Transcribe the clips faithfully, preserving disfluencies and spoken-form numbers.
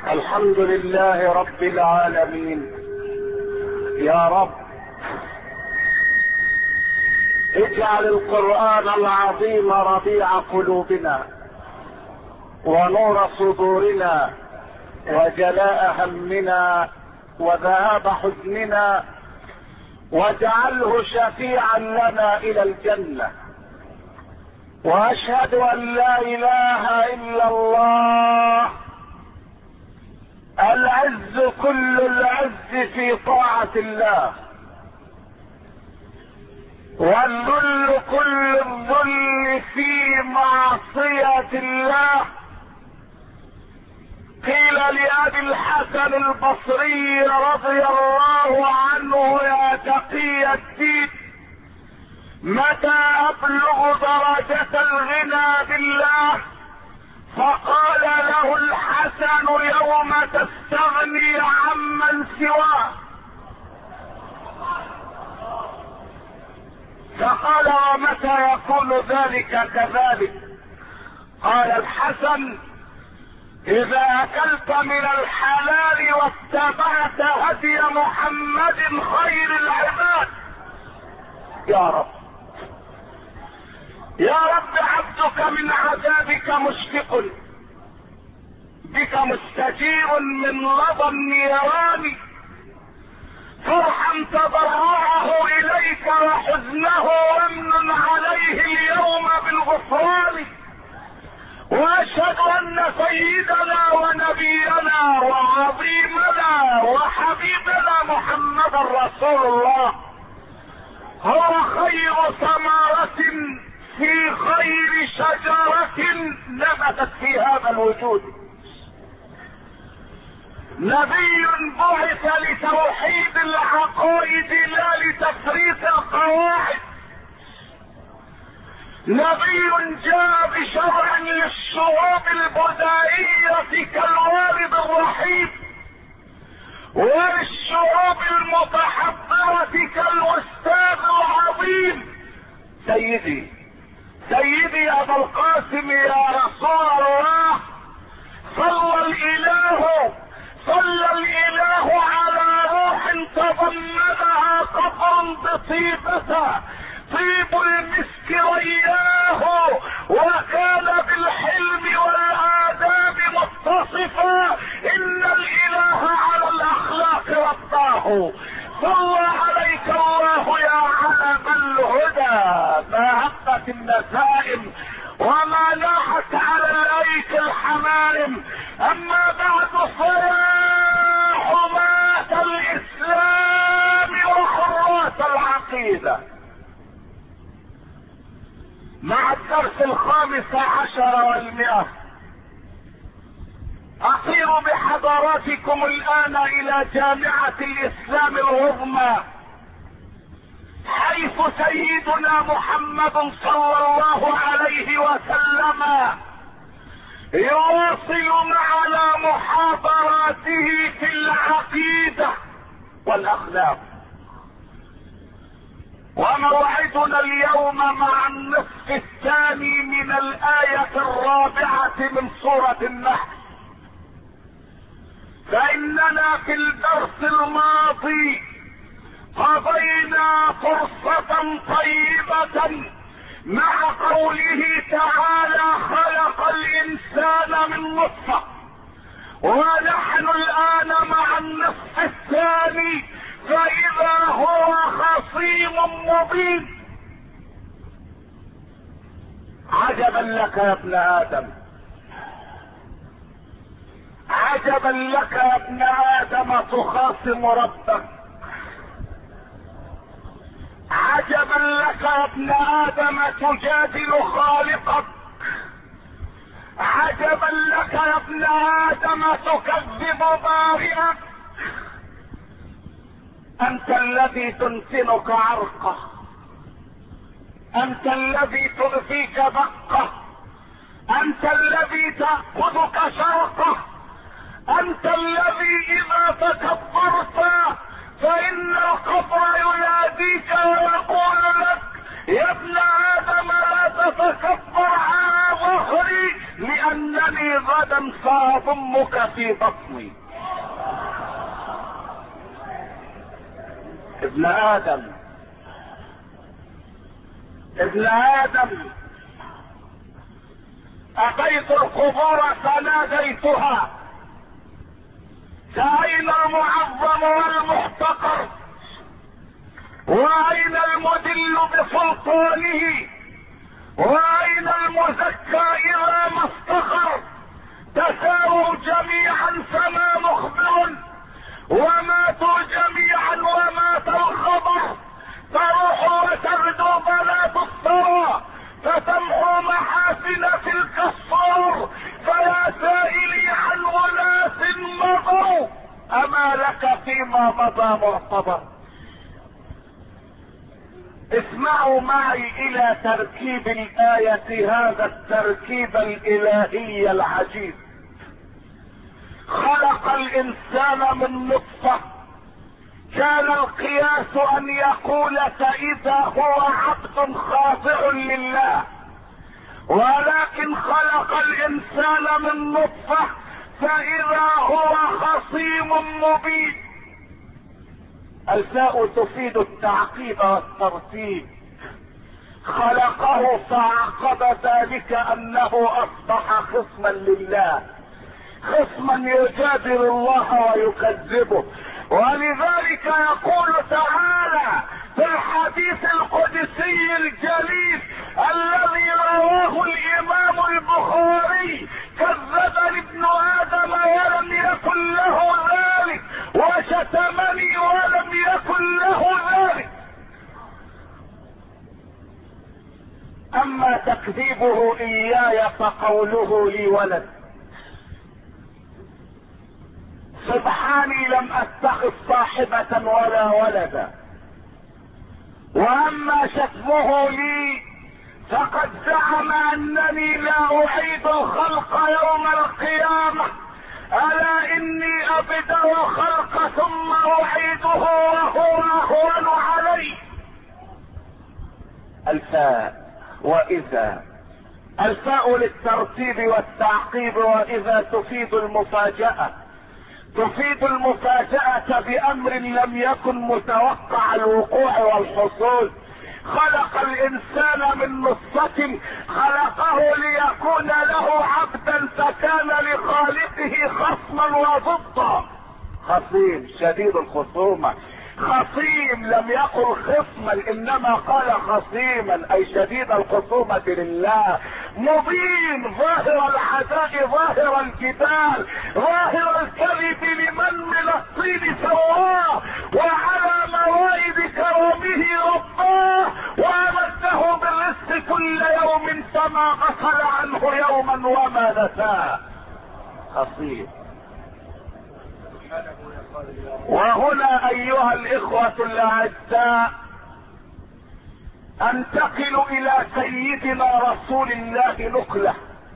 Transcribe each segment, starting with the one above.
الحمد لله رب العالمين. يا رب اجعل القرآن العظيم ربيع قلوبنا ونور صدورنا وجلاء همنا وذهاب حزننا، واجعله شفيعا لنا الى الجنة. واشهد ان لا اله الا الله، العز كل العز في طاعة الله، والذل كل الذل في معصية الله. قيل لأبي الحسن البصري رضي الله عنه: يا تقي الدين، متى أبلغ درجة الغنى بالله؟ فقال له الحسن: يوم تستغني عمن سواه. فقال: ومتى يكون ذلك كذلك؟ قال الحسن: إذا أكلت من الحلال واتبعت هدي محمد خير العباد. يا رب يا رب، عبدك من عذابك مشفق، بك مستجير من لظى النيران، فارحم تضرعه إليك وحزنه، وامن عليه اليوم بالغفران. واشهد ان سيدنا ونبينا وعظيمنا وحبيبنا محمد رسول الله هو خير ثمرة في خير شجرة نبتت في هذا الوجود، نبي بعث لتوحيد العقائد لا لتفريط القواعد، نبي جاء بشرع للشعوب البدائية كالوالد الرحيم، وللشعوب المتحضرة كالأستاذ العظيم. سيدي سيدي أبا القاسم يا رسول الله، صلى الإله صلى الإله على روح تضمدها قطر بطيبتها، طيب المسك رياه، وكان بالحلم والآداب متصفا، إن الإله على الأخلاق رباه. صلى عليك الله يا علم الهدى، ما هبت النسائم وما لاحت على الأيك الحمائم. أما بعد، فيا حماة الإسلام وحراس العقيدة، مع الدرس الخامس عشر والمئة أطير بحضراتكم الآن إلى جامعة الإسلام العظمى، حيث سيدنا محمد صلى الله عليه وسلم يواصل معنا محاضراته في العقيدة والأخلاق. وموعدنا اليوم مع النصف الثاني من الآية الرابعة من سورة النحل. فإننا في الدرس الماضي قضينا فرصة طيبة مع قوله تعالى: خلق الإنسان من نطفة. ونحن الآن مع النصف الثاني، فإذا هو خصيم مبين. عجبا لك يا ابن آدم، عجبا لك يا ابن آدم تخاصم ربك، عجبا لك يا ابن آدم تجادل خالقك، عجبا لك يا ابن آدم تكذب بارئك. أنت الذي تنتنك عرقه، أنت الذي تؤذيك بقه، أنت الذي تأخذك شرقه، أنت الذي إذا تكبرت فإن القبر يناديك ويقول لك: يا ابن آدم لا تتكبر على ظهري، لانني غدا ساضمك في بطني. ابن ادم ابن ادم اتيت القبور فناديتها، فاين المعظم والمحتقر، واين المدل بسلطانه، واين المزكى اذا ما افتخر؟ تساووا جميعا فما مخبر، وماتوا جميعا ومات الخبر. تروح وتردو بنات الثرى، فتمحو محاسن تلك الصور، فيا سائلي عن غلاس مضوا، اما لك فيما مضى معتبر. اسمعوا معي الى تركيب الآية، هذا التركيب الالهي العجيب. خلق الانسان من نطفة، كان القياس ان يقول فاذا هو عبد خاضع لله، ولكن خلق الانسان من نطفة فاذا هو خصيم مبين. الفاء تفيد التعقيب والترتيب. خلقه فعقب ذلك انه اصبح خصما لله، خصما يجادل الله ويكذبه. ولذلك يقول تعالى في الحديث القدسي الجليل الذي رواه الامام البخاري: كذبني ابن ادم ولم يكن له ذلك، وشتمني ولم يكن له ذلك. اما تكذيبه اياي فقوله لي ولد. سبحاني لم اتخذ صاحبة ولا ولدا. واما شتمه لي فقد زعم انني لا اعيد الخلق يوم القيامة، الا اني ابدأ الخلق ثم اعيده وهو اهون علي. الفاء واذا، الفاء للترتيب والتعقيب، واذا تفيد المفاجأة، تفيد المفاجأة بامر لم يكن متوقع الوقوع والحصول. خلق الانسان من نطفة، خلقه ليكون له عبدا، فكان لخالقه خصما وضدا. خصيم شديد الخصومة، خصيم لم يقل خصما انما قال خصيما اي شديد الخصومة لله. مبين ظاهر العداء ظاهر الجدال ظاهر الكذب لمن من الطين سواه، وعلى موائد كرمه رباه، وامده بالرزق كل يوم فما غفل عنه يوما وما نساه. خصيم. وهنا ايها الاخوة الاعزاء انتقل الى سيدنا رسول الله نقلة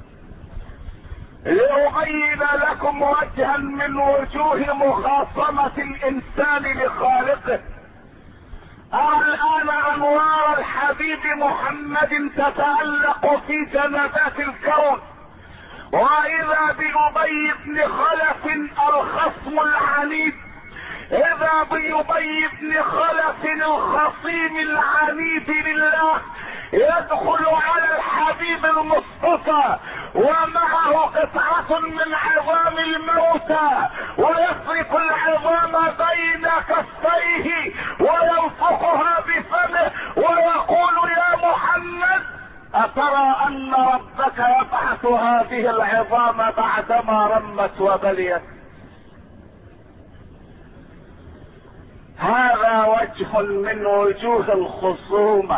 لأبين لكم وجها من وجوه مخاصمة الانسان لخالقه. ارى الان انوار الحبيب محمد تتألق في جنبات الكون، واذا بأبي بن خلف الخصم العنيد، اذا بأبي بن خلف الخصيم العنيد لله يدخل على الحبيب المصطفى ومعه قطعة من عظام الموتى، ويصرف العظام بين كفيه وينفخها بفمه ويقول: يا محمد، اترى ان ربك يبعث هذه العظام بعدما رمت وبليت؟ هذا وجه من وجوه الخصومة.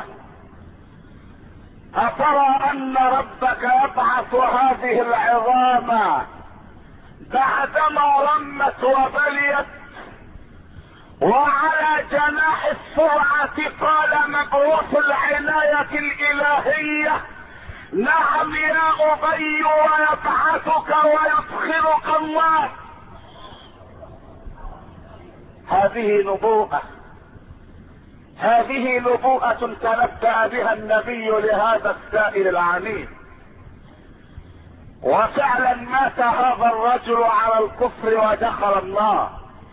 اترى ان ربك يبعث هذه العظام بعدما رمت وبليت؟ وعلى جناح السرعة قال مبعوث العناية الالهية: نعم يا ابي، ويبعثك ويدخلك الله. هذه نبوءة، هذه نبوءة تنبأ بها النبي لهذا السائل العنيد. وفعلا مات هذا الرجل على الكفر ودخل النار،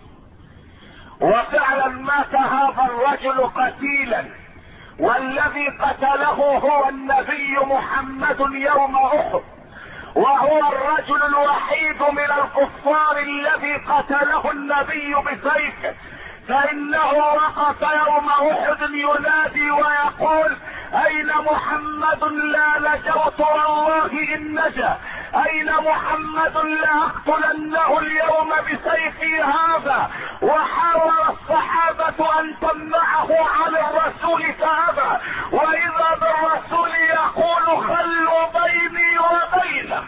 وفعلا مات هذا الرجل قتيلا، والذي قتله هو النبي محمد يوم احد، وهو الرجل الوحيد من الكفار الذي قتله النبي بسيفه، فانه وقف يوم احد ينادي ويقول: اين محمد؟ لا نجوت والله ان نجا، اين محمد؟ لاقتلنه اليوم بسيفي هذا. وحاول الصحابة ان تمنعه عن الرسول فابى، واذا بالرسول يقول: خلوا بيني وبينه.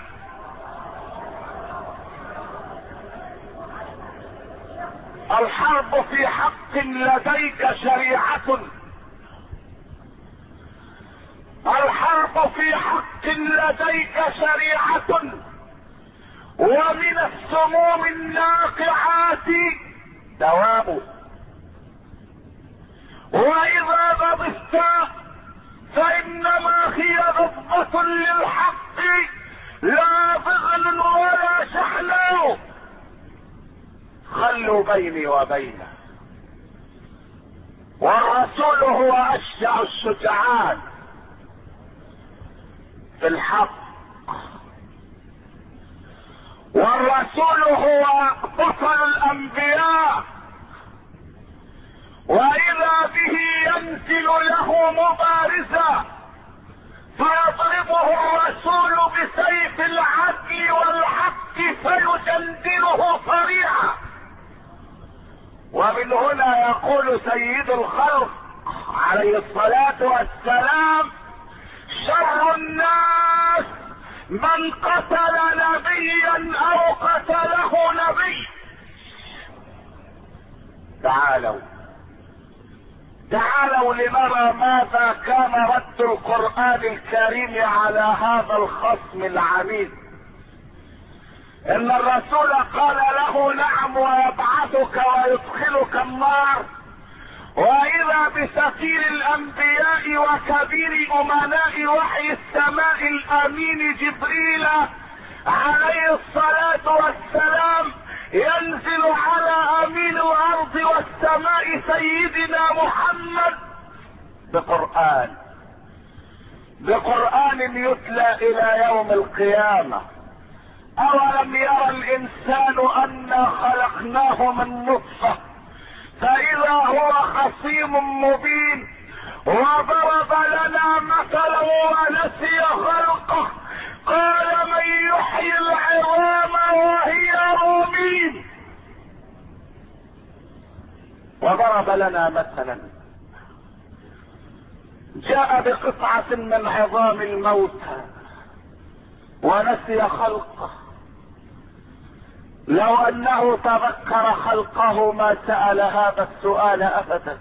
الحرب في حق لديك شريعة، الحرب في حق لديك شريعة، ومن السموم الناقعات دواء، واذا غضبت فانما هي غضبة للحق لا بغل ولا شحناء. خلوا بيني وبينه. والرسول هو اشجع الشجعان في الحق، والرسول هو بطل الانبياء، واذا به ينزل له مبارزا فيضربه الرسول بسيف العدل والحق فيجندله صريعا. ومن هنا يقول سيد الخلق عليه الصلاة والسلام: شر الناس من قتل نبيا او قتله نبي. تعالوا تعالوا لنرى ماذا كان رد القرآن الكريم على هذا الخصم العنيد. ان الرسول قال له: نعم ويبعثك ويدخلك النار، واذا بسفير الانبياء وكبير امناء وحي السماء الامين جبريل عليه الصلاة والسلام ينزل على امين الارض والسماء سيدنا محمد بقرآن بقرآن يتلى الى يوم القيامة. اولم يرى الانسان انا خلقناه من نطفة فاذا هو خصيم مبين، وضرب لنا مثلا ونسي خلقه قال: من يحيي العظام وهي رميم. وضرب لنا مثلا، جاء بقطعة من عظام الموتى ونسي خلقه. لو انه تذكر خلقه ما سأل هذا السؤال ابدا.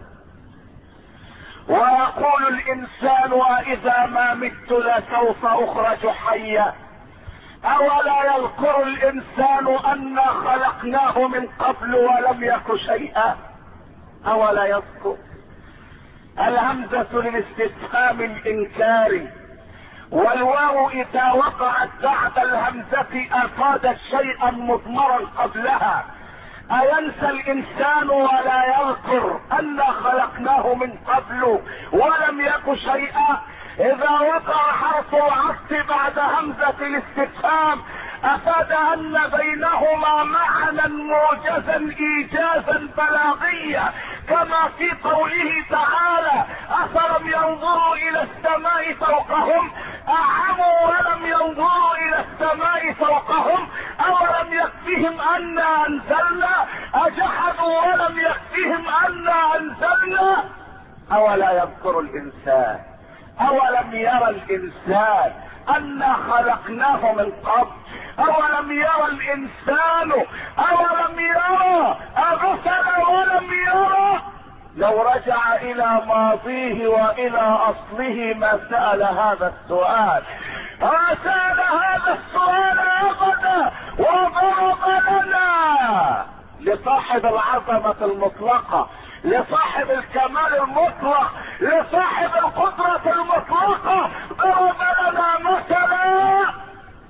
ويقول الانسان: واذا ما مت لسوف اخرج حيا. اولا يذكر الانسان انا خلقناه من قبل ولم يك شيئا؟ اولا يذكر؟ الهمزة للاستفهام الانكاري، والواو اذا وقعت بعد الهمزة افادت شيئا مضمرا قبلها. اينسى الانسان ولا يذكر انا خلقناه من قبل ولم يك شيئا؟ اذا وقع حرف العطف بعد همزة الاستفهام افاد ان بينهما معنى موجزا ايجازا بلاغيا، كما في قوله تعالى: افلم ينظروا الى السماء فوقهم اعموا ولم ينظروا الى السماء فوقهم اولم يكفهم انا انزلنا اجحدوا ولم يكفهم انا انزلنا. اولا يذكر الانسان؟ اولم يرى الانسان انا خلقناه من قبل؟ اولم يرى الانسان اولم يرى اغفل ولم يرى؟ لو رجع الى ماضيه والى اصله ما سأل هذا السؤال. ما سأل هذا السؤال ابدا. وضرب لنا لصاحب العظمة المطلقة، لصاحب الكمال المطلق، لصاحب القدرة المطلقة، ضرب لنا مثلا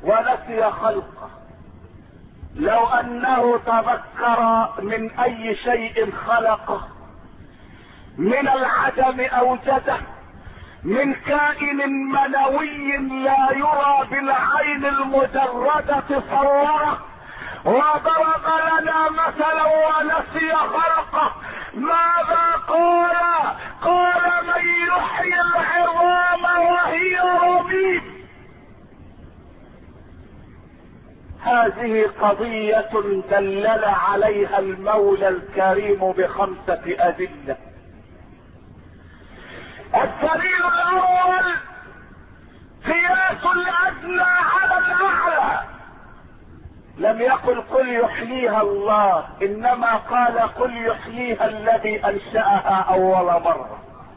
ونسي خلقه. لو انه تذكر من اي شيء خلقه، من العدم اوجده، من كائن منوي لا يرى بالعين المجردة صوره، وضرب لنا مثلا ونسي خلقه، ماذا قال؟ قال من يحيي العظام وهي رميم. هذه قضية دلل عليها المولى الكريم بخمسة أدلة. الدليل الأول قياس الأدنى على الأعلى. لم يقل قل يحييها الله، إنما قال قل يحييها الذي أنشأها أول مرة.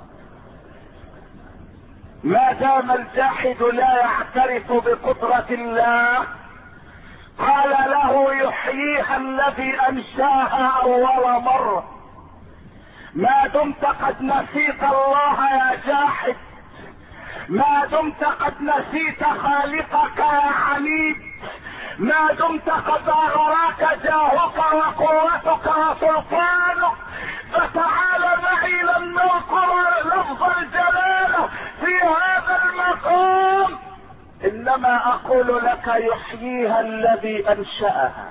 ما دام الجاحد لا يعترف بقدرة الله، قال له يحييها الذي أنشأها أول مرة. ما دمت قد نسيت الله يا جاحد، ما دمت قد نسيت خالقك يا عنيد، ما دمت قد أغراك جاهك وقوتك وسلطانك، فتعال معي لن نذكر لفظ الجلالة في هذا المقام، إنما أقول لك يحييها الذي أنشأها.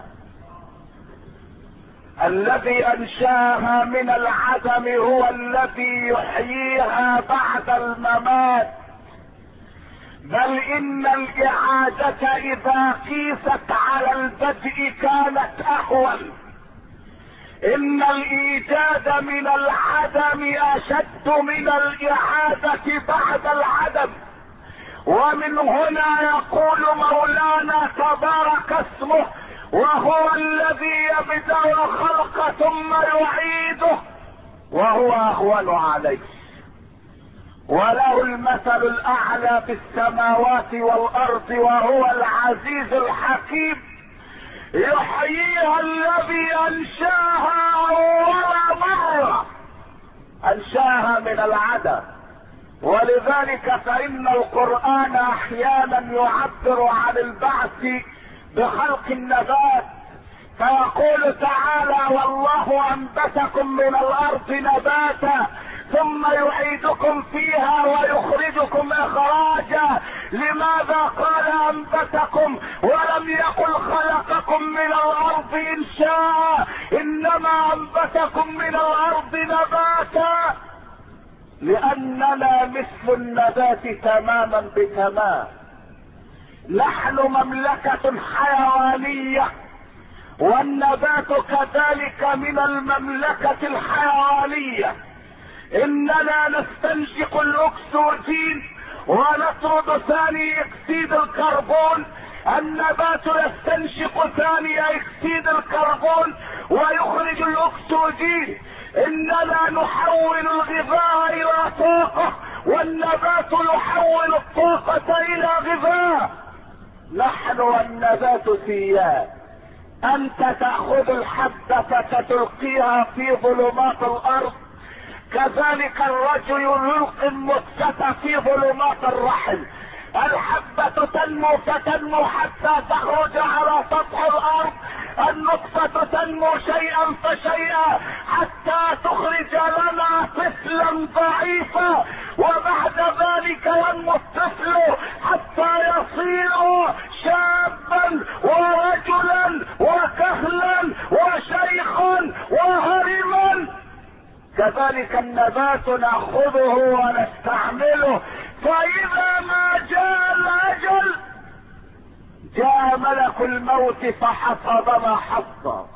الذي أنشأها من العدم هو الذي يحييها بعد الممات. بل إن الإعادة إذا قيست على البدء كانت أهون. إن الإيجاد من العدم أشد من الإعادة بعد العدم. ومن هنا يقول مولانا تبارك اسمه: وهو الذي يبدأ الخلق ثم يعيده وهو أهون عليه، وله المثل الأعلى في السماوات والأرض وهو العزيز الحكيم. يحييها الذي أنشاها أول مرة، أنشاها من العدم. ولذلك فإن القرآن أحيانا يعبر عن البعث بخلق النبات، فيقول تعالى: والله أنبتكم من الأرض نباتا ثم يعيدكم فيها ويخرجكم إخراجا. لماذا قال أنبتكم ولم يقل خلقكم من الأرض إنشاء؟ إنما أنبتكم من الأرض نباتا، لأننا مثل النبات تماما بتمام. نحن مملكة حيوانية، والنبات كذلك من المملكة الحيوانية. إننا نستنشق الأكسجين ونطرد ثاني أكسيد الكربون، النبات يستنشق ثاني أكسيد الكربون ويخرج الأكسجين. إننا نحول الغذاء إلى طاقة، والنبات يحول الطاقة إلى غذاء. نحن والنبات سيان. أنت تأخذ الحبة فتلقيها في ظلمات الأرض، كذلك الرجل يلقي النطفة في ظلمات الرحم. الحبة تنمو فتنمو حتى تخرج على سطح الأرض، النطفة تنمو شيئا فشيئا حتى تخرج لنا طفلا ضعيفا، وبعد ذلك ينمو الطفل حتى يصير شابا ورجلا وكهلا وشيخا وهرما. كذلك النبات نأخذه ونستعمله، فإذا ما جاء الأجل جاء ملك الموت فحصد ما حصد.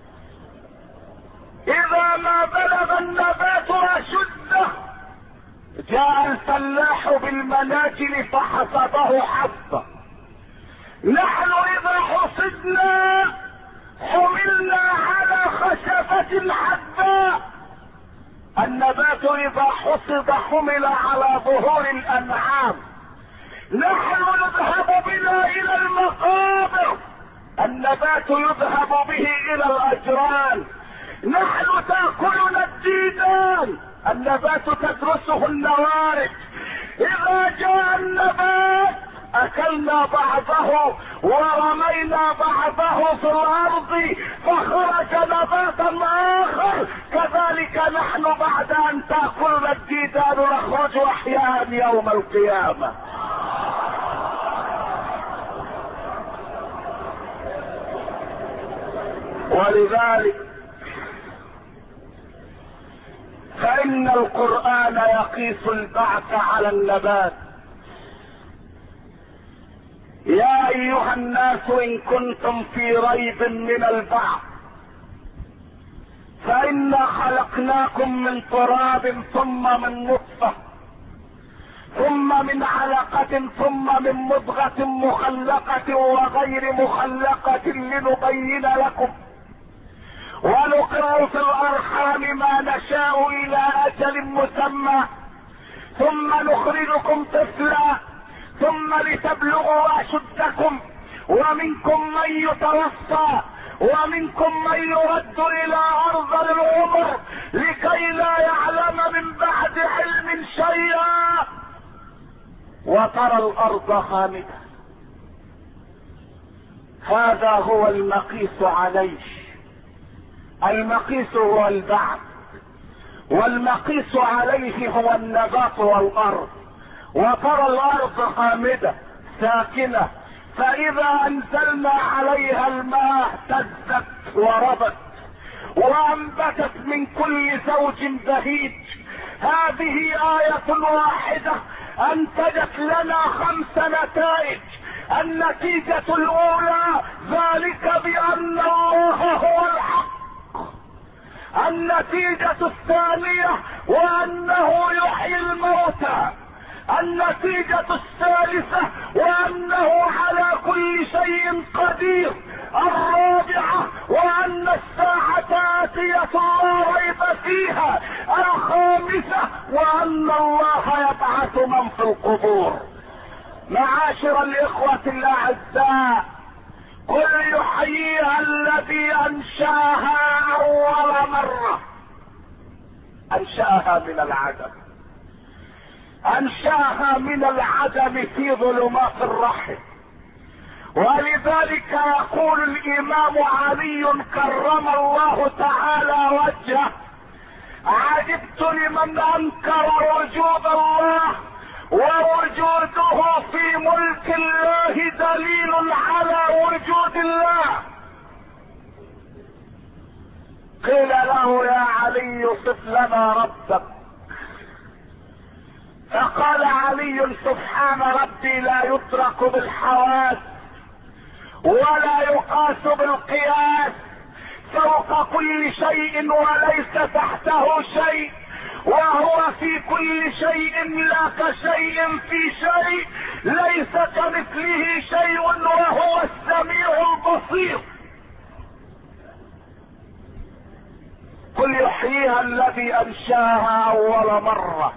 إذا ما بلغ النبات أشده جاء الفلاح بالمناجل فحصده حصدا. نحن إذا حصدنا حملنا على خشبة حداء. النبات إذا حصد حمل على ظهور الأنعام. نحن نذهب بنا إلى المقابر، النبات يذهب به إلى الأجران. نحن تأكلنا الديدان، النبات تدرسه النوارج. إذا جاء النبات اكلنا بعضه ورمينا بعضه في الارض فخرج نباتا اخر، كذلك نحن بعد ان تاكلنا الديدان نخرج احياء يوم القيامة. ولذلك فإن القرآن يقيس البعث على النبات. يا أيها الناس إن كنتم في ريب من البعث فإنا خلقناكم من تراب ثم من نطفة ثم من علقة ثم من مضغة مخلقة وغير مخلقة لنبين لكم ونقر في الارحام ما نشاء الى اجل مسمى ثم نخرجكم طفلا ثم لتبلغوا اشدكم ومنكم من يتوفى ومنكم من يرد الى ارض العمر لكي لا يعلم من بعد علم شيئا وترى الارض خامدة. هذا هو المقيس عليه. المقيس هو البعث والمقيس عليه هو النبات والارض. وترى الارض خامدة ساكنة فاذا انزلنا عليها الماء اهتزت وربت وانبتت من كل زوج بهيج. هذه آية واحدة انتجت لنا خمس نتائج. النتيجة الاولى ذلك بان الله هو الحق. النتيجة الثانية وانه يحيي الموتى. النتيجة الثالثة وانه على كل شيء قدير. الرابعة وان الساعة آتية لا ريب فيها. الخامسة وان الله يبعث من في القبور. معاشر الاخوة الاعزاء، قل يحييها الذي انشاها اول مرة. انشاها من العدم. انشاها من العدم في ظلمات الرحم. ولذلك يقول الامام علي كرم الله تعالى وجهه: عجبت لمن انكر وجود الله ووجوده في ملك الله دليل على وجود الله. قيل له: يا علي صف لنا ربك. فقال علي: سبحان ربي لا يدرك بالحواس ولا يقاس بالقياس، فوق كل شيء وليس تحته شيء، وهو في كل شيء لا كشيء في شيء، ليس كمثله شيء وهو السميع البصير. قل يحييها الذي انشاها اول مرة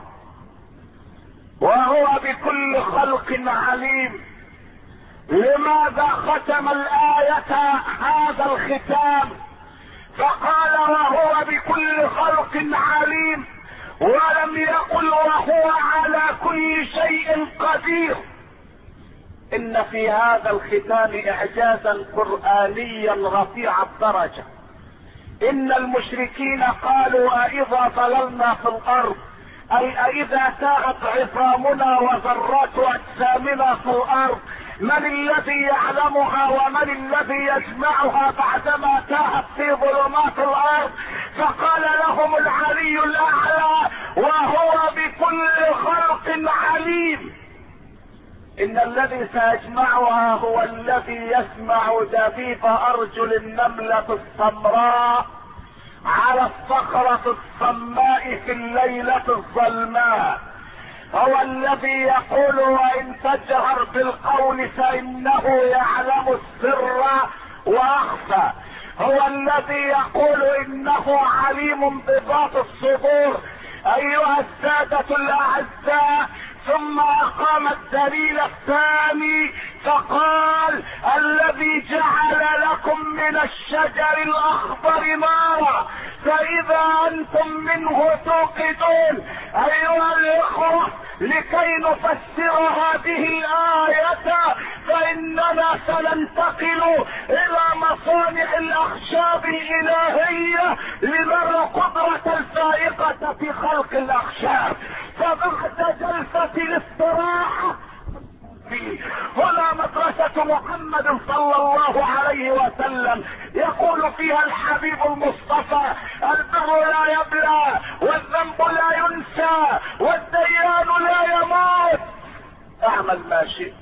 وهو بكل خلق عليم. لماذا ختم الآية هذا الختام فقال وهو بكل خلق عليم ولم يقل وهو على كل شيء قدير؟ ان في هذا الختام اعجازا قرآنيا رفيع الدرجة. ان المشركين قالوا: أإذا ضللنا في الارض، اي أإذا تاهت عظامنا وذرات اجسامنا في الارض، من الذي يعلمها ومن الذي يجمعها بعدما تاهت في ظلمات الارض؟ فقال لهم العلي الاعلى وهو بكل خلق عليم: ان الذي سيجمعها هو الذي يسمع دبيب ارجل النملة السمراء على الصخرة الصماء في الليلة الظلماء. هو الذي يقول: وان تجهر بالقول فانه يعلم السر واخفى. هو الذي يقول: انه عليم بذات الصدور. ايها السادة الاعزاء، ثم اقام الدليل الثاني فقال: الذي جعل لكم من الشجر الاخضر نارا فاذا انتم منه توقدون. ايها الاخوة، لكي نفسر هذه الآية فإننا سننتقل إلى مصانع الأخشاب الإلهية لنرى قدرة الفائقة في خلق الأخشاب. فبعد جلسة الاستراحة هنا مدرسة محمد صلى الله عليه وسلم يقول فيها الحبيب المصطفى: البر لا يبلى والذنب لا ينسى والديان لا يموت. اعمل ما شئت،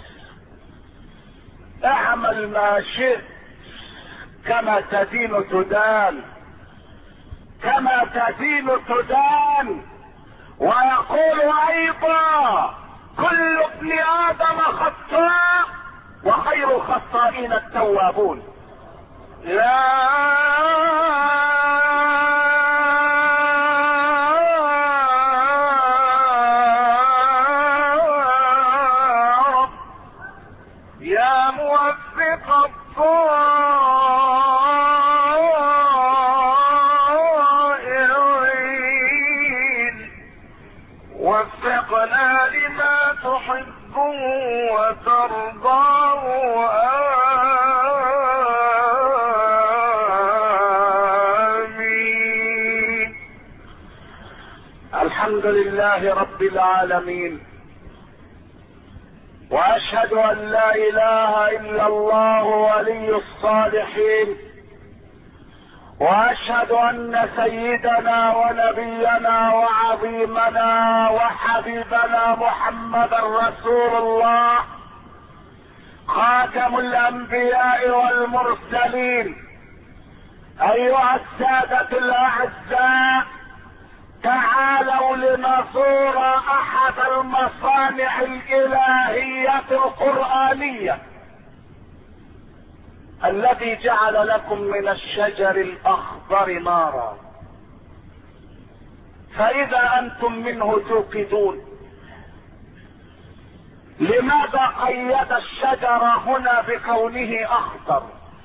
اعمل ما شئت، كما تدين تدان، كما تدين تدان. ويقول ايضا: كل ابن ادم خطاء وخير الخطائين التوابون. يا رب يا موفق الطائعين وفقنا لما تحب وترضاه. آمين. الحمد لله رب العالمين، واشهد ان لا اله الا الله ولي الصالحين، واشهد ان سيدنا ونبينا وعظيمنا وحبيبنا محمدا رسول الله خاتم الانبياء والمرسلين. ايها السادة الاعزاء، تعالوا لنزور احد المصانع الالهية القرآنية الذي جعل لكم من الشجر الاخضر نارا فاذا انتم منه توقدون. لماذا قيد الشجر هنا بكونه اخضر؟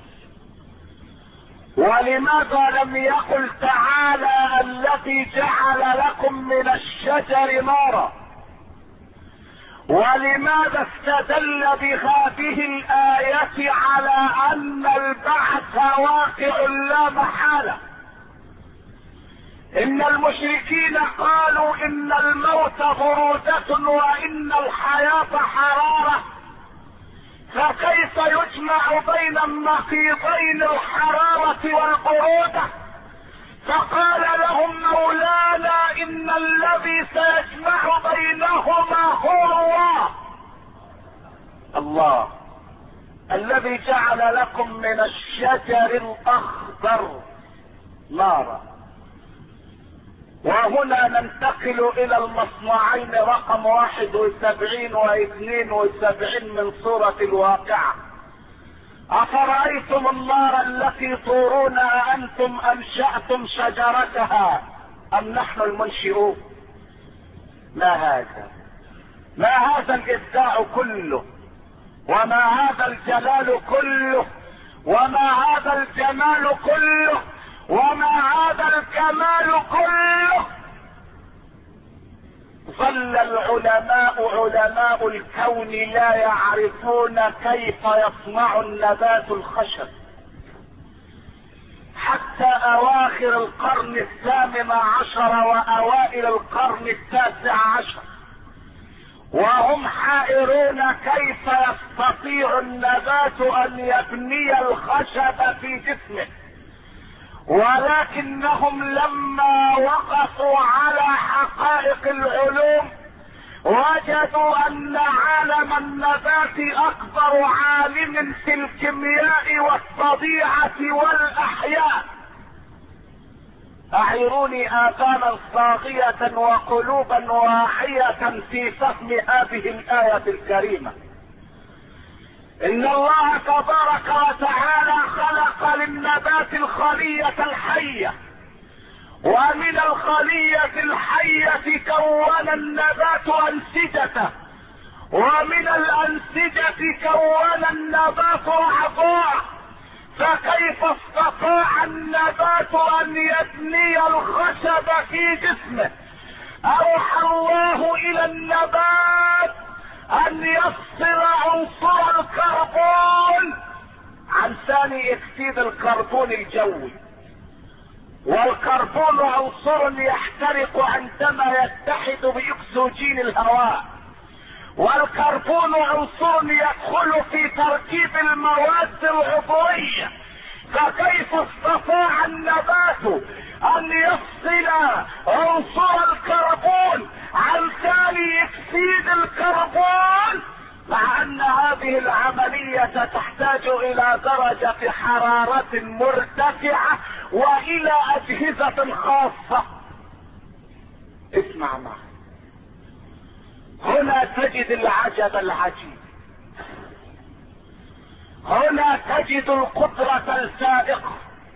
ولماذا لم يقل تعالى الذي جعل لكم من الشجر نارا؟ ولماذا استدل بهذه الآية على أن البعث واقع لا محالة؟ إن المشركين قالوا إن الموت برودة وإن الحياة حرارة، فكيف يجمع بين النقيضين الحرارة والبرودة؟ فقال لهم مولانا: إن الذي سيجمع بينهما هو الله. الله الذي جعل لكم من الشجر الأخضر نارا. وهنا ننتقل إلى المصنعين رقم واحد وسبعين واثنين وسبعين من سورة الواقعة. أفرأيتم النار التي تورونها أنتم أنشأتم شجرتها أم نحن المنشئون؟ ما هذا؟ ما هذا الإبداع كله؟ وما هذا الجلال كله؟ وما هذا الجمال كله؟ وما هذا الكمال كله؟ ظل العلماء علماء الكون لا يعرفون كيف يصنع النبات الخشب حتى اواخر القرن الثامن عشر واوائل القرن التاسع عشر، وهم حائرون كيف يستطيع النبات ان يبني الخشب في جسمه. ولكنهم لما وقفوا على حقائق العلوم وجدوا ان عالم النبات اكبر عالم في الكيمياء والطبيعة والاحياء. اعيروني اذانا صاغية وقلوبا واعية في فهم هذه الآية الكريمة. ان الله تبارك وتعالى خلق للنبات الخلية الحية، ومن الخلية الحية كون النبات انسجته، ومن الانسجة كون النبات اعضاء. فكيف استطاع النبات ان يبني الخشب في جسمه؟ اوحى الله الى النبات ان يفصل عنصر الكربون عن ثاني اكسيد الكربون الجوي. والكربون عنصر يحترق عندما يتحد باكسجين الهواء، والكربون عنصر يدخل في تركيب المواد العضوية. فكيف استطاع النبات ان يفصل عنصر الكربون عن ثاني اكسيد الكربون، مع ان هذه العملية تحتاج الى درجة حرارة مرتفعة والى اجهزة خاصة؟ اسمع معي، هنا تجد العجب العجيب، هنا تجد القدرة الفائقة،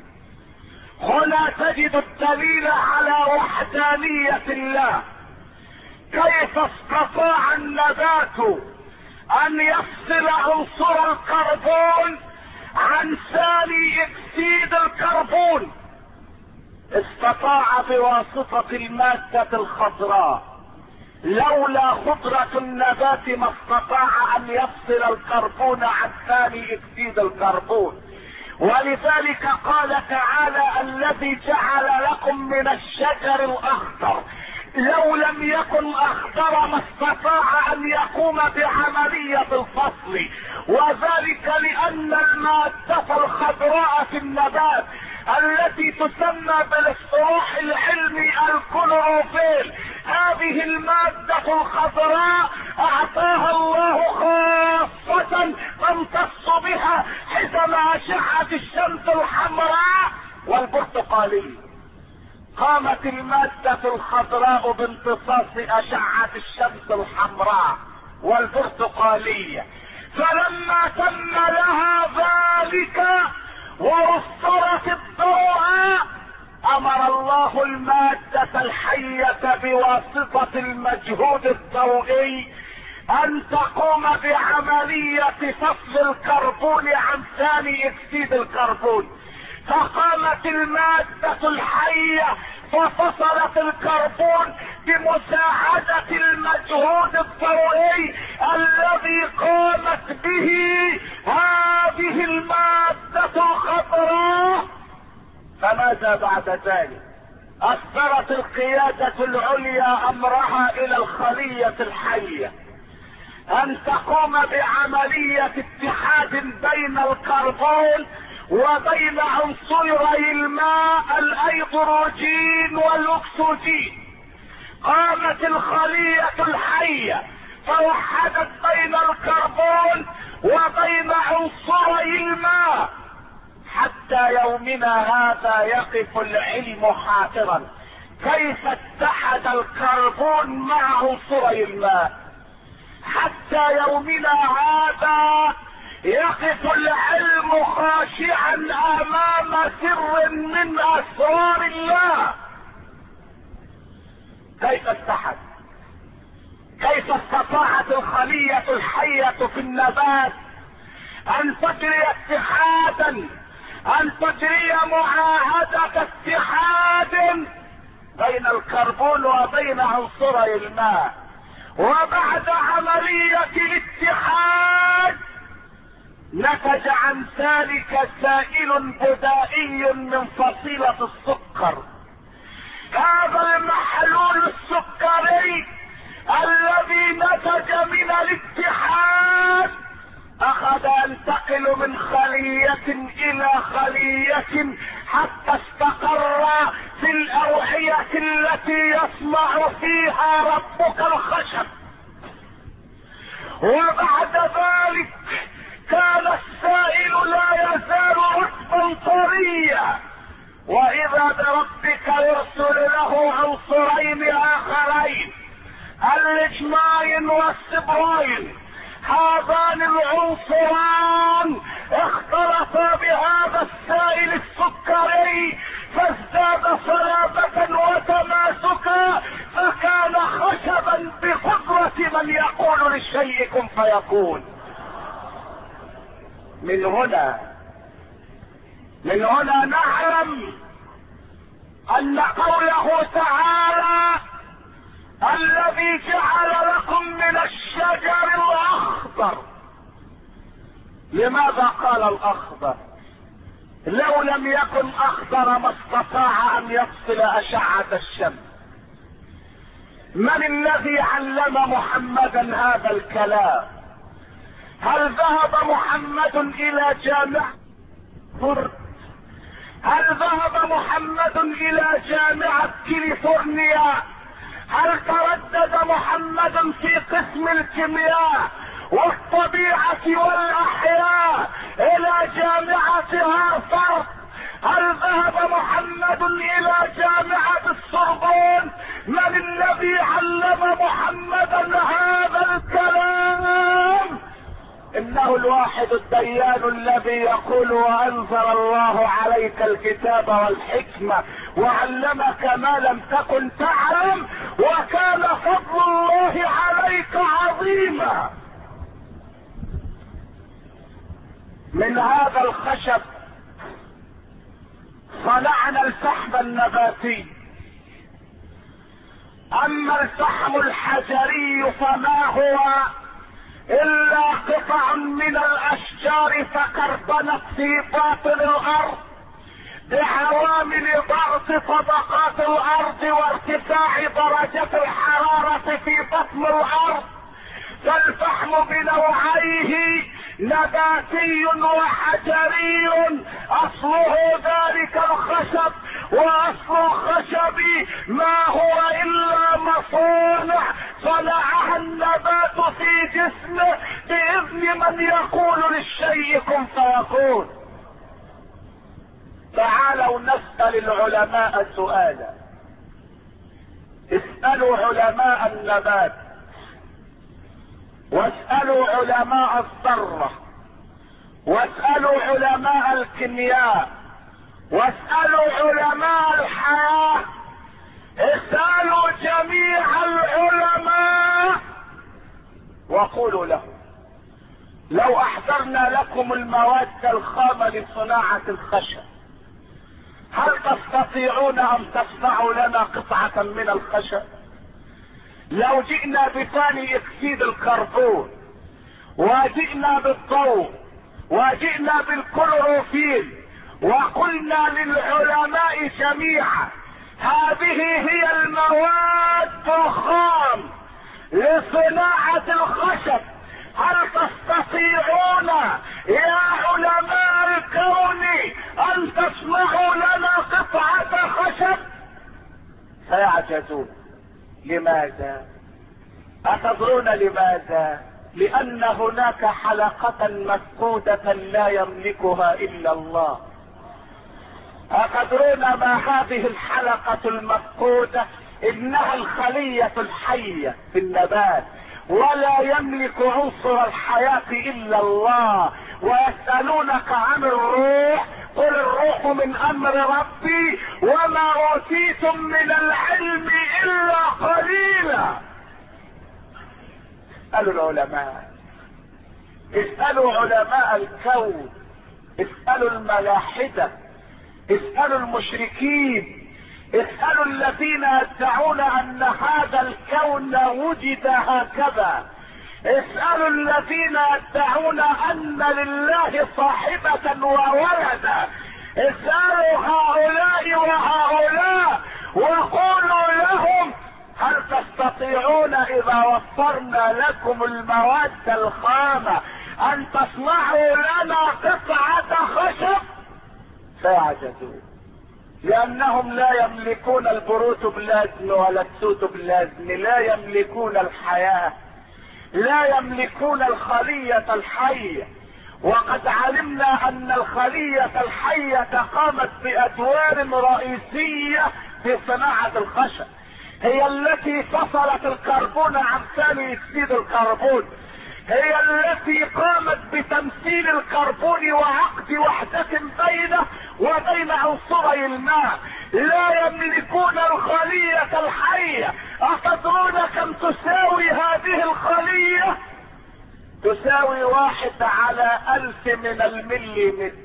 هنا تجد الدليل على وحدانية الله. كيف استطاع النبات ان يفصل عنصر الكربون عن ثاني اكسيد الكربون؟ استطاع بواسطة المادة الخضراء. لولا خضرة النبات ما استطاع ان يفصل الكربون عن ثاني اكسيد الكربون. ولذلك قال تعالى: الذي جعل لكم من الشجر الاخضر. لو لم يكن اخضر ما استطاع ان يقوم بعملية الفصل، وذلك لان المادة الخضراء في النبات التي تسمى بالاصطلاح العلمي الكلوروفيل، هذه المادة الخضراء اعطاها الله خاصة تمتص بها حزم اشعة الشمس الحمراء والبرتقالية. قامت المادة الخضراء بامتصاص اشعة الشمس الحمراء والبرتقالية، فلما تم لها ذلك ووفرت الضوء امر الله المادة الحية بواسطة المجهود الضوئي ان تقوم بعملية فصل الكربون عن ثاني اكسيد الكربون. فقامت المادة الحية ففصلت الكربون بمساعدة المجهود الضوئي الذي قامت به هذه المادة الخضراء. فماذا بعد ذلك؟ اصدرت القيادة العليا امرها الى الخلية الحية ان تقوم بعملية اتحاد بين الكربون وبين عنصري الماء الهيدروجين والاكسجين. قامت الخلية الحية فوحدت بين الكربون وبين عنصري الماء. حتى يومنا هذا يقف العلم حائرا كيف اتحد الكربون مع عنصري الماء. حتى يومنا هذا يقف العلم خاشعا امام سر من اسرار الله. كيف اتحد؟ كيف استطاعت الخلية الحية في النبات ان تجري اتحادا، ان تجري معاهدة اتحاد بين الكربون وبين عنصري الماء؟ وبعد عملية الاتحاد نتج عن ذلك سائل بدائي من فصيلة السكر. هذا المحلول السكري الذي نتج من الاتحاد اخذ ينتقل من خلية الى خلية حتى استقر في الاوعية التي يصنع فيها ربك الخشب. وبعد ذلك كان السائل لا يزال رطبا طريا، واذا بربك يرسل له عنصرين اخرين اللجماين والسبراين. هذان العنصران اختلطا بهذا السائل السكري فازداد صلابة وتماسكا، فكان خشبا بقدرة من يقول للشيء كن فيكون. من هنا من هنا نعلم ان قوله تعالى الذي جعل لكم من الشجر الاخضر. لماذا قال الاخضر؟ لو لم يكن اخضر ما استطاع ان يفصل اشعة الشمس. من الذي علم محمدا هذا الكلام؟ هل ذهب محمد الى جامعة فورد؟ هل ذهب محمد الى جامعة كاليفورنيا؟ هل تردد محمد في قسم الكيمياء والطبيعة والاحياء الى جامعة هارفارد؟ هل ذهب محمد الى جامعة السوربون؟ من الذي علم محمدا هذا الكلام؟ انه الواحد الديان الذي يقول وانزل الله عليك الكتاب والحكمة وعلمك ما لم تكن تعلم وكان فضل الله عليك عظيما. من هذا الخشب صنعنا الفحم النباتي. اما الفحم الحجري فما هو الا قطع من الاشجار تكربنت في باطن الارض بعوامل ضغط طبقات الارض وارتفاع درجة الحرارة في بطن الارض. فالفحم بنوعيه نباتي وحجري، اصله ذلك الخشب، واصل الخشب ما هو الا مصانع صنعها النبات في جسمه باذن من يقول للشيء كن فيكون. تعالوا نسأل العلماء سؤالا. اسألوا علماء النبات، واسألوا علماء الذرة، واسألوا علماء الكيمياء، واسألوا علماء الحياة، اسألوا جميع العلماء وقولوا لهم لو احضرنا لكم المواد الخام لصناعة الخشب هل تستطيعون ان تصنعوا لنا قطعة من الخشب؟ لو جئنا بثاني اكسيد الكربون وجئنا بالضوء وجئنا بالكلوروفيل وقلنا للعلماء جميعا هذه هي المواد الخام لصناعة الخشب، هل تستطيعون يا علماء الكون ان تصنعوا لنا قطعة خشب؟ سيعجزون. لماذا؟ أتدرون لماذا؟ لأن هناك حلقة مفقودة لا يملكها إلا الله. أتدرون ما هذه الحلقة المفقودة؟ إنها الخلية الحية في النبات، ولا يملك عنصر الحياة إلا الله. ويسألونك عن الروح، قل الروح من أمر ربي وما أوتيتم من العلم إلا قليلا. اسألوا العلماء، اسألوا علماء الكون، اسألوا الملاحدة، اسألوا المشركين، اسألوا الذين يدعون أن هذا الكون وجد هكذا، اسألوا الذين يدعون أن لله صاحبة وولدا، اسألوا هؤلاء وهؤلاء وقولوا لهم هل تستطيعون إذا وفرنا لكم المواد الخام أن تصنعوا لنا قطعة خشب؟ سيعجزون، لأنهم لا يملكون البروتوبلازم ولا السيتوبلازم، لا يملكون الحياة، لا يملكون الخلية الحية. وقد علمنا أن الخلية الحية قامت بأدوار رئيسية في صناعة الخشب، هي التي فصلت الكربون عن ثاني اكسيد الكربون، هي التي قامت بتمثيل الكربون وعقد وحدة بينه وبين عنصري الماء. لا يملكون الخلية الحية. أتدرون كم تساوي هذه الخلية؟ تساوي واحد على ألف من المليمتر.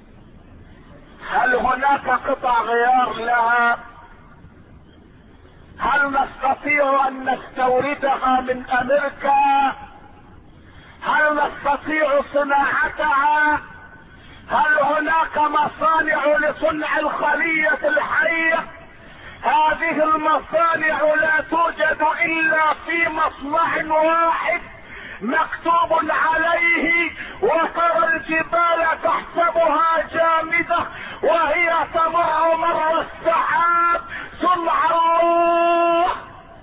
هل هناك قطع غيار لها؟ هل نستطيع ان نستوردها من امريكا؟ هل نستطيع صناعتها؟ هل هناك مصانع لصنع الخلية الحية؟ هذه المصانع لا توجد الا في مصنع واحد مكتوب عليه وترى الجبال تحسبها جامدة وهي تمر مر السحاب. صنع الله،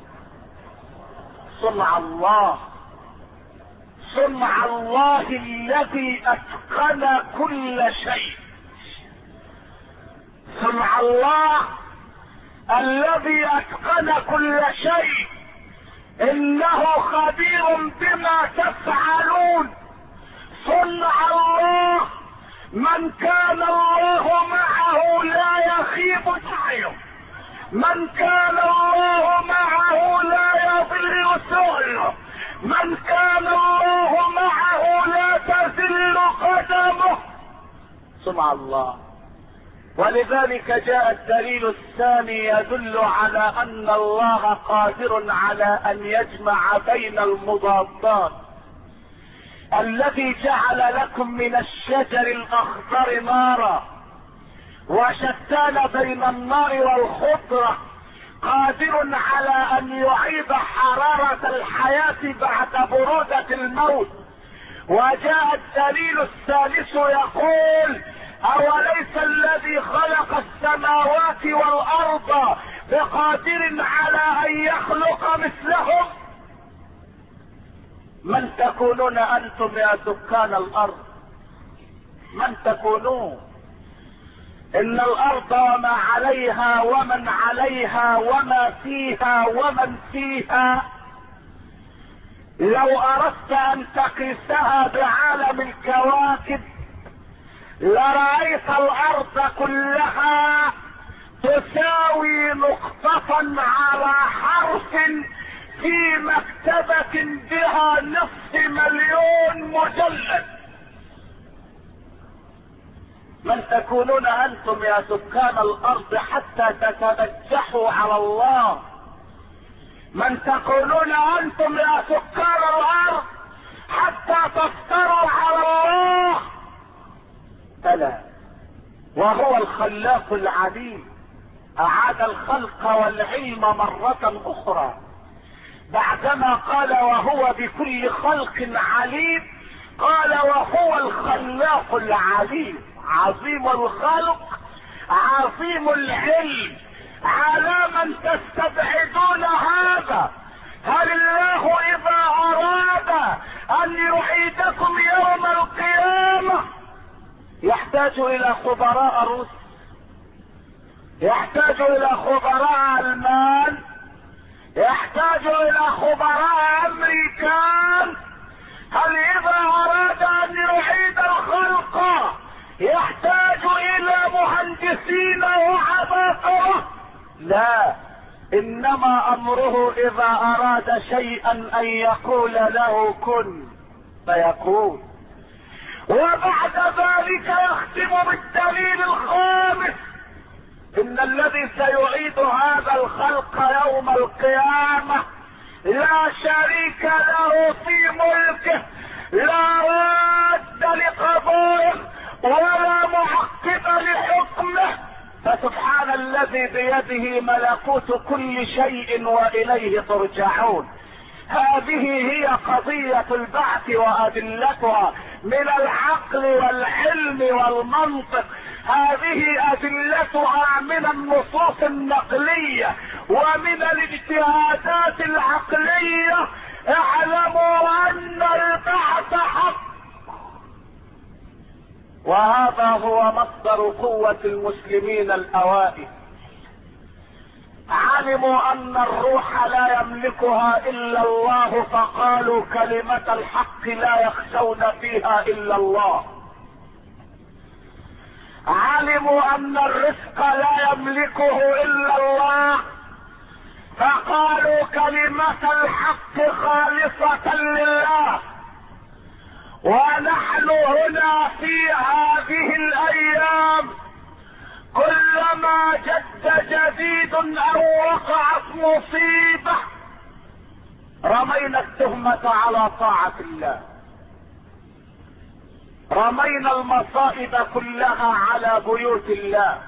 صنع الله، صنع الله الذي اتقن كل شيء. صنع الله الذي اتقن كل شيء، انه خبير بما تفعلون. صنع الله من كان الله معه لا يخيب سعيه، من كان الله معه لا يضل سعيه، من كان الله معه لا تزل قدمه. صنع الله. ولذلك جاء الدليل الثاني يدل على ان الله قادر على ان يجمع بين المضادات. الذي جعل لكم من الشجر الاخضر نارا وشتان بين النار والخضرة، قادر على ان يعيد حرارة الحياة بعد برودة الموت. وجاء الدليل الثالث يقول: اوليس الذي خلق السماوات والارض بقادر على ان يخلق مثلهم؟ من تكونون انتم يا سكان الارض؟ من تكونون؟ ان الارض وما عليها ومن عليها وما فيها ومن فيها لو اردت ان تقيسها بعالم الكواكب لرأيت الارض كلها تساوي نقطة على حرف في مكتبة بها نصف مليون مجلد. من تكونون انتم يا سكان الارض حتى تتبجحوا على الله؟ من تكونون انتم يا سكان الارض حتى تفتروا على الله؟ بلى، وهو الخلاق العليم. اعاد الخلق والعلم مرة اخرى بعدما قال وهو بكل خلق عليم، قال وهو الخلاق العليم. عظيم الخلق عظيم العلم. على من تستبعدون هذا؟ هل الله اذا اراد ان يعيدكم يوم القيامة يحتاج الى خبراء روس؟ يحتاج الى خبراء المان؟ يحتاج الى خبراء امريكان؟ هل اذا اراد ان يعيد الخلق يحتاج الى مهندسين وعباقرة؟ لا، انما امره اذا اراد شيئا ان يقول له كن فيكون. وبعد ذلك يختم بالدليل الخامس: ان الذي سيعيد هذا الخلق يوم القيامة لا شريك له في ملكه، لا راد لقضائه ولا معقب لحكمه، فسبحان الذي بيده ملكوت كل شيء واليه ترجعون. هذه هي قضية البعث وادلتها من العقل والعلم والمنطق. هذه ادلتها من النصوص النقلية ومن الاجتهادات العقلية. اعلموا ان البعث حق، وهذا هو مصدر قوة المسلمين الاوائل. علموا ان الروح لا يملكها الا الله، فقالوا كلمة الحق لا يخشون فيها الا الله. علموا ان الرزق لا يملكه الا الله، فقالوا كلمة الحق خالصة لله. ونحن هنا في هذه الايام كلما كلما جد جديد او وقعت مصيبة رمينا التهمة على طاعة الله، رمينا المصائب كلها على بيوت الله،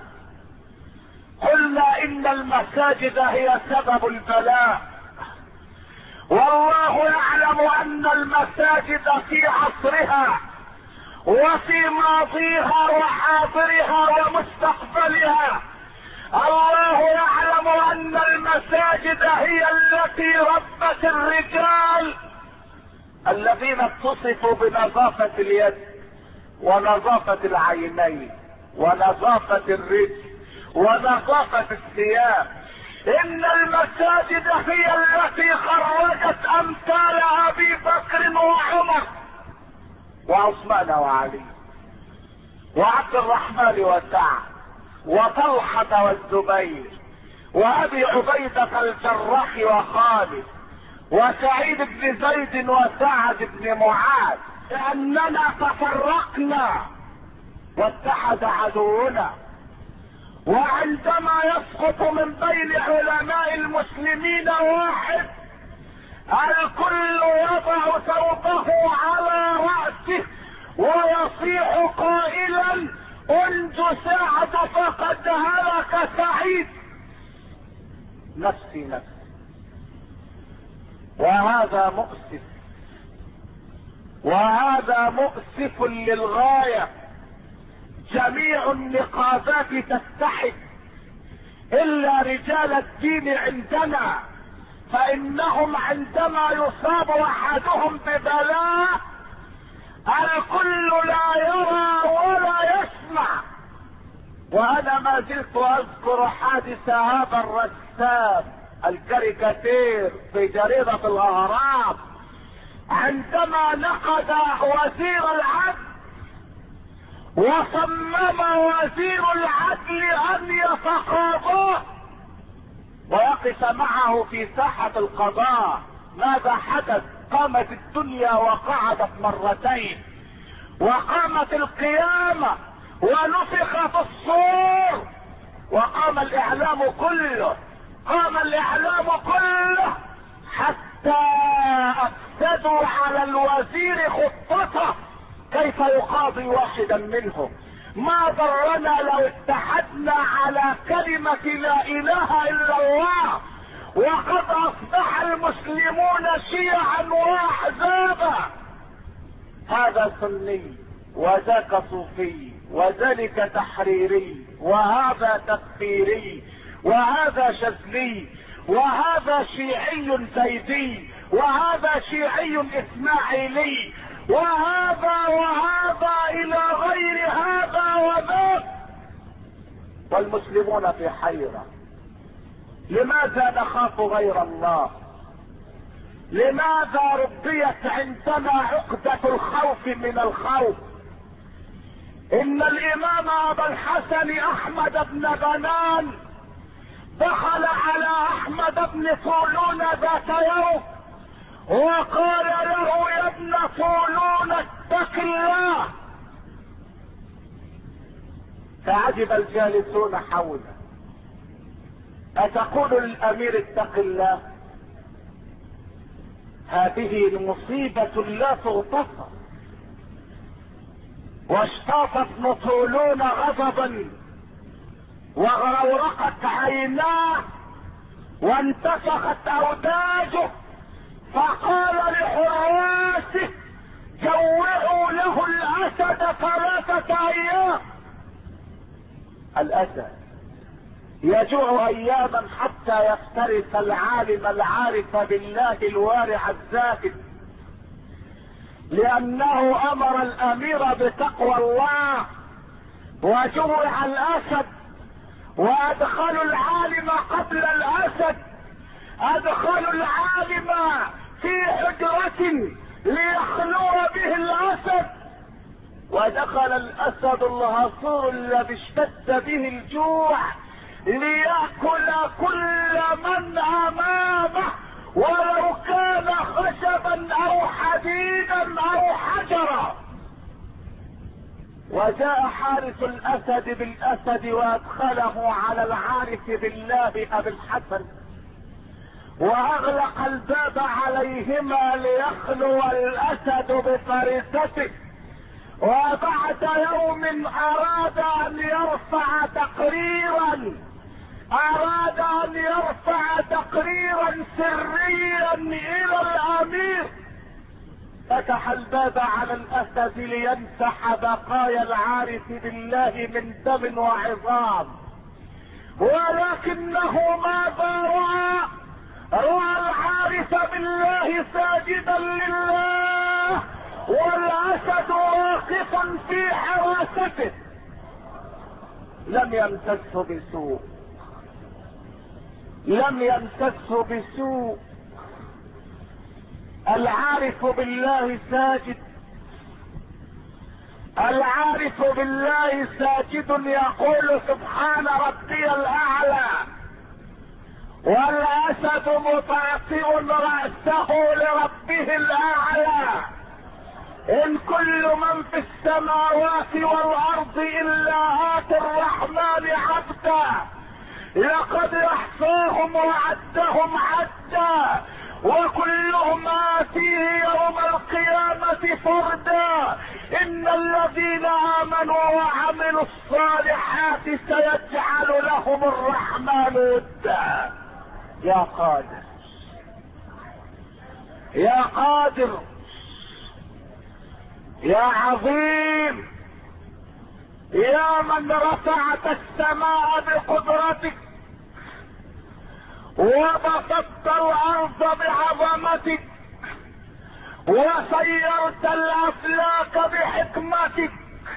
قلنا ان المساجد هي سبب البلاء، والله يعلم ان المساجد في عصرها وفي ماضيها وحاضرها ومستقبلها الله يعلم ان المساجد هي التي ربت الرجال الذين اتصفوا بنظافة اليد ونظافة العينين ونظافة الرجل ونظافة الثياب. ان المساجد هي التي خرجت امثال ابي بكر وعمر وعثمان وعلي وعبد الرحمن وسعد وطلحة والزبير وابي عبيدة الجراح وخالد وسعيد بن زيد وسعد بن معاذ، لاننا تفرقنا واتحد عدونا. وعندما يسقط من بين علماء المسلمين واحد الكل يضع ثوبه على رأسه ويصيح قائلا انج سعد فقد هلك سعيد. نفسي نفسي. وهذا مؤسف، وهذا مؤسف للغاية. جميع النقابات تتحد الا رجال الدين عندنا، فانهم عندما يصاب احدهم ببلاء الكل لا يرى ولا يسمع. وانا ما زلت اذكر حادث هذا الرسام الكاريكاتير في جريدة الاهرام عندما نقد وزير العدل وصمم وزير العدل ان يتقاضاه ويقف معه في ساحة القضاء. ماذا حدث؟ قامت الدنيا وقعدت مرتين، وقامت القيامة ونفخ في الصور، وقام الاعلام كله، قام الاعلام كله حتى افسدوا على الوزير خطته كيف يقاضي واحدا منهم. ما ضرنا لو اتحدنا على كلمة لا اله الا الله، وقد اصبح المسلمون شيعا واحزابا، هذا سني وذاك صوفي وذلك تحريري وهذا تكفيري وهذا شاذلي وهذا شيعي زيدي وهذا شيعي اسماعيلي وهذا وهذا الى غير هذا وذاك، والمسلمون في حيرة. لماذا نخاف غير الله؟ لماذا ربيت عندنا عقدة الخوف من الخوف؟ ان الامام ابا الحسن احمد بن بنان دخل على احمد بن طولون ذات يوم وقال له يا ابن طولون اتق الله. فعجب الجالسون حوله. اتقول للامير اتق الله؟ هذه مصيبة لا تغتفر. واشتاط ابن طولون غضبا وغرورقت عيناه وانتفخت اوداجه، فقال لحراسه جوعوا له الاسد ثلاثة ايام. الاسد يجوع اياما حتى يفترس العالم العارف بالله الوارع الزاهد، لانه امر الامير بتقوى الله وجوع الاسد. وادخلوا العالم قبل الاسد، ادخلوا العالم في حجرة ليخلو به الاسد، ودخل الاسد الهصور الذي اشتد به الجوع ليأكل كل من امامه ولو كان خشبا او حديدا او حجرا. وجاء حارس الاسد بالاسد وادخله على العارف بالله ابي الحسن، واغلق الباب عليهما ليخلو الاسد بفريسته. وبعد يوم اراد ان يرفع تقريرا اراد ان يرفع تقريرا سريا الى الامير، فتح الباب على الاسد ليمسح بقايا العارف بالله من دم وعظام، ولكنه ماذا راى؟ راى العارف بالله ساجدا لله والاسد واقفا في حراسته، لم يمسسه بسوء، لم يمسسه بسوء. العارف بالله ساجد، العارف بالله ساجد يقول سبحان ربي الاعلى، والاسد مطاطئ رأسه لربه الاعلى. ان كل من في السماوات والارض الا اتى الرحمن عبدا، لقد احصاهم وعدهم عدا، وكلهم آتيه يوم القيامة فردا. ان الذين امنوا وعملوا الصالحات سيجعل لهم الرحمن ودا. يا قادر يا قادر يا عظيم، يا من رفعت السماء بقدرتك وبسطت الارض بعظمتك وسيرت الافلاك بحكمتك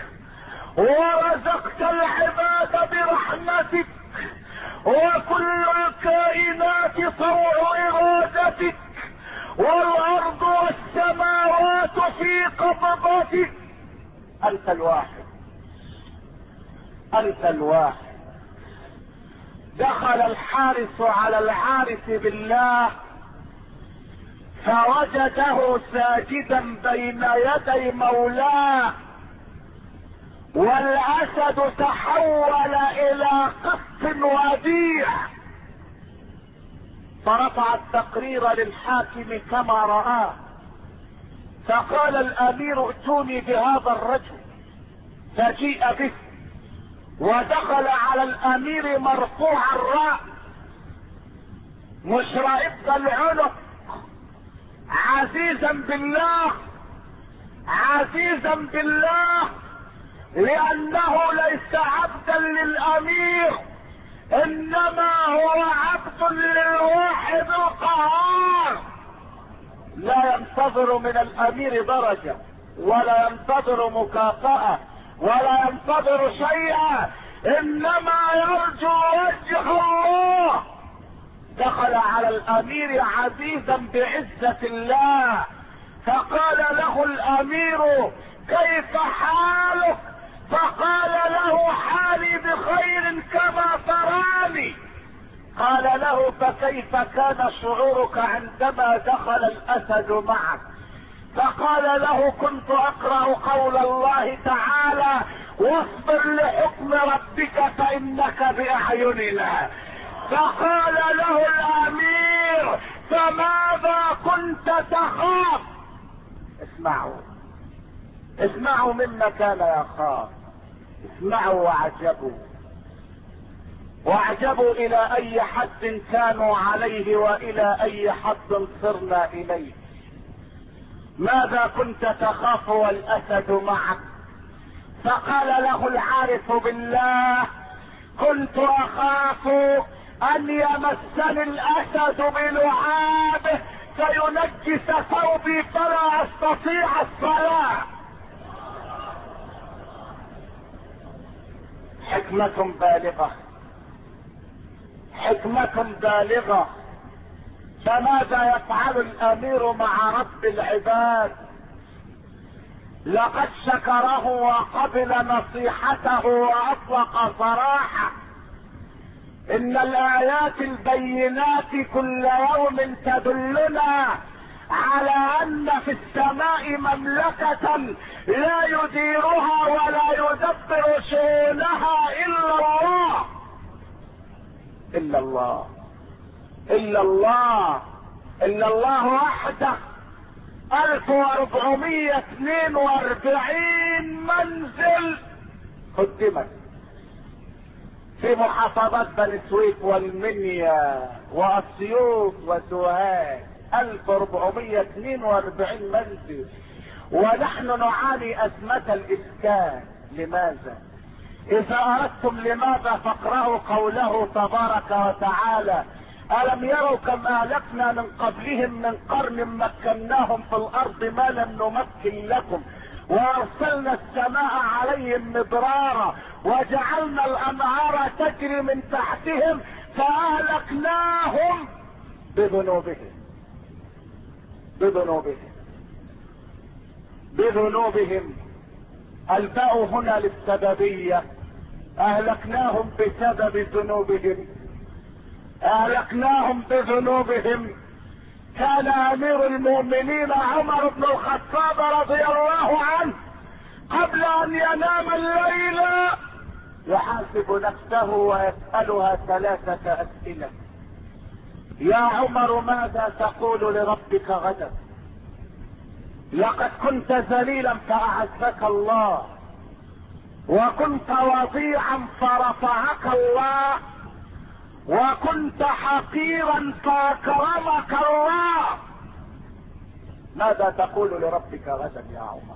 ورزقت العباد برحمتك، وكل الكائنات طوع ارادتك، والارض والسماوات في قبضتك. انت الواحد، انت الواحد. دخل الحارس على العارف بالله فوجده ساجدا بين يدي مولاه، والاسد تحول الى قط وديع، فرفع التقرير للحاكم كما رآه، فقال الامير ائتوني بهذا الرجل، فجيء به ودخل على الامير مرفوع الراس مشرئب العنق، عزيزا بالله، عزيزا بالله، لانه ليس عبدا للامير، انما هو عبد للواحد القهار. لا ينتظر من الامير درجة ولا ينتظر مكافأة ولا ينتظر شيئا، انما يرجو وجه الله. دخل على الامير عزيزا بعزة الله، فقال له الامير كيف حالك؟ فقال له حالي بخير كما تراني. قال له فكيف كان شعورك عندما دخل الاسد معك؟ فقال له كنت اقرأ قول الله تعالى واصبر لحكم ربك فانك باعيننا. فقال له الامير فماذا كنت تخاف؟ اسمعوا اسمعوا مما كان يخاف، اسمعوا واعجبوا واعجبوا الى اي حد كانوا عليه والى اي حد صرنا اليه. ماذا كنت تخاف والاسد معك؟ فقال له العارف بالله كنت اخاف ان يمسني الاسد بلعابه فينجس ثوبي فلا استطيع الصلاة. حكمة بالغة، حكمة بالغة. فماذا يفعل الامير مع رب العباد؟ لقد شكره وقبل نصيحته واطلق صراحة. ان الايات البينات كل يوم تدلنا على ان في السماء مملكة لا يديرها ولا يدبر شؤونها الا الله الا الله الا الله الا الله وحده. الف واربعمية اتنين واربعين منزل قدمت في محافظات بني سويف والمنيا واسيوط وسوهاج، الف واربعمية اتنين واربعين منزل، ونحن نعاني ازمة الاسكان. لماذا؟ اذا اردتم لماذا فاقرأوا قوله تبارك وتعالى: ألم يروا كم أهلكنا من قبلهم من قرن مكناهم في الأرض ما لم نمكن لكم وأرسلنا السماء عليهم مدرارا وجعلنا الأنهار تجري من تحتهم فأهلكناهم بذنوبهم بذنوبهم بذنوبهم. الباء هنا للسببية، أهلكناهم بسبب ذنوبهم، أهلكناهم بذنوبهم. كان أمير المؤمنين عمر بن الخطاب رضي الله عنه قبل أن ينام الليل يحاسب نفسه ويسألها ثلاثة أسئلة: يا عمر ماذا تقول لربك غدا؟ لقد كنت ذليلا فأعزك الله، وكنت وضيعا فرفعك الله، وكنت حقيرا فاكرمك الله. ماذا تقول لربك غدا يا عمر؟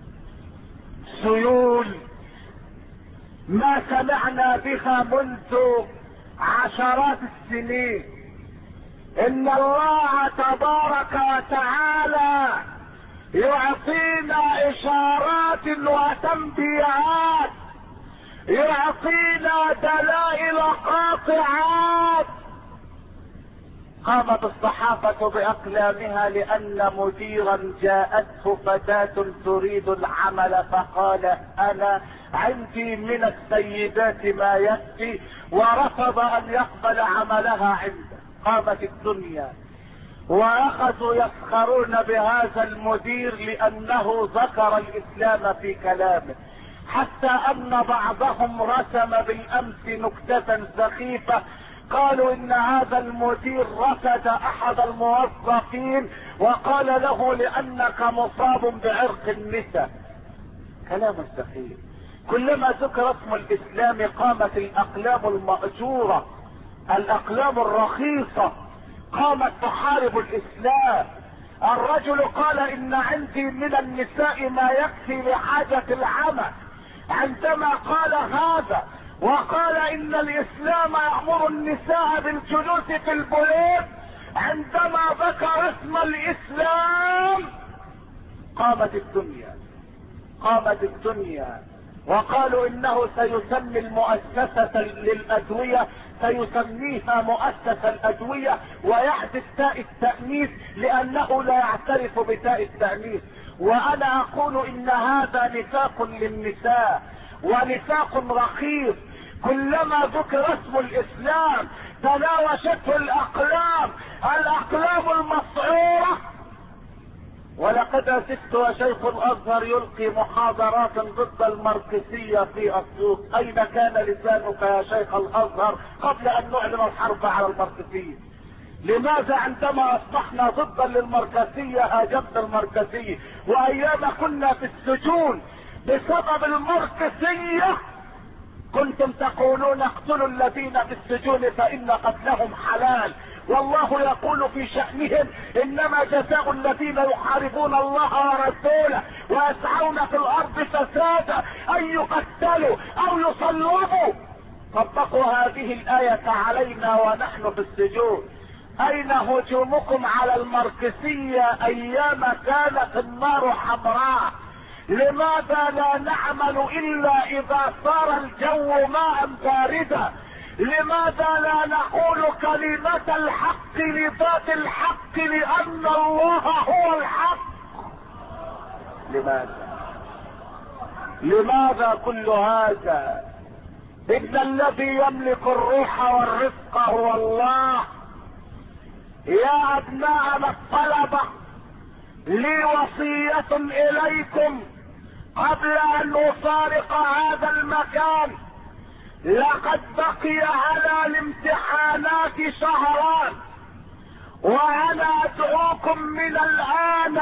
سيول ما سمعنا بها منذ عشرات السنين. ان الله تبارك وتعالى يعطينا اشارات وتنبيهات، يعطينا دلائل قاطعات. قامت الصحافة بأقلامها لأن مديرا جاءته فتاة تريد العمل فقال: أنا عندي من السيدات ما يكفي، ورفض أن يقبل عملها عنده. قامت الدنيا واخذوا يسخرون بهذا المدير لانه ذكر الاسلام في كلامه، حتى ان بعضهم رسم بالامس نكتة سخيفة، قالوا ان هذا المدير رفض احد الموظفين وقال له: لانك مصاب بعرق النساء. كلام سخيف. كلما ذكر اسم الاسلام قامت الاقلام المأجورة، الاقلام الرخيصة قامت تحارب الاسلام. الرجل قال: ان عندي من النساء ما يكفي لحاجة العمل. عندما قال هذا وقال ان الاسلام يأمر النساء بالجلوس في البيوت، عندما ذكر اسم الاسلام قامت الدنيا قامت الدنيا وقالوا انه سيسمي المؤسسة للادوية سيسميها مؤسسة الادوية ويحذف تاء التأنيث لانه لا يعترف بتاء التأنيث. وانا اقول ان هذا نفاق للنساء ونفاق رخيص. كلما ذكر اسم الاسلام تناوشته الاقلام الاقلام المسعورة. ولقد أسست وشيخ الازهر يلقي محاضرات ضد الماركسية في اسيوط. اين كان لسانك يا شيخ الازهر قبل ان نعلن الحرب على الماركسية؟ لماذا عندما اصبحنا ضدا للماركسية هاجمنا الماركسية؟ وايام كنا في السجون بسبب الماركسية كنتم تقولون: اقتلوا الذين في السجون فان قتلهم حلال. والله يقول في شأنهم: انما جزاء الذين يحاربون الله ورسوله ويسعون في الارض فسادا ان يقتلوا او يصلبوا. طبقوا هذه الآية علينا ونحن في السجون. اين هجومكم على الماركسية ايام كانت النار حمراء؟ لماذا لا نعمل الا اذا صار الجو ماء باردا؟ لماذا لا نقول كلمة الحق لذات الحق لان الله هو الحق؟ لماذا لماذا كل هذا؟ ان الذي يملك الروح والرزق هو الله. يا ابناءنا الطلبة لي وصية اليكم قبل ان افارق هذا المكان. لقد بقي على الامتحانات شهران، وانا ادعوكم من الان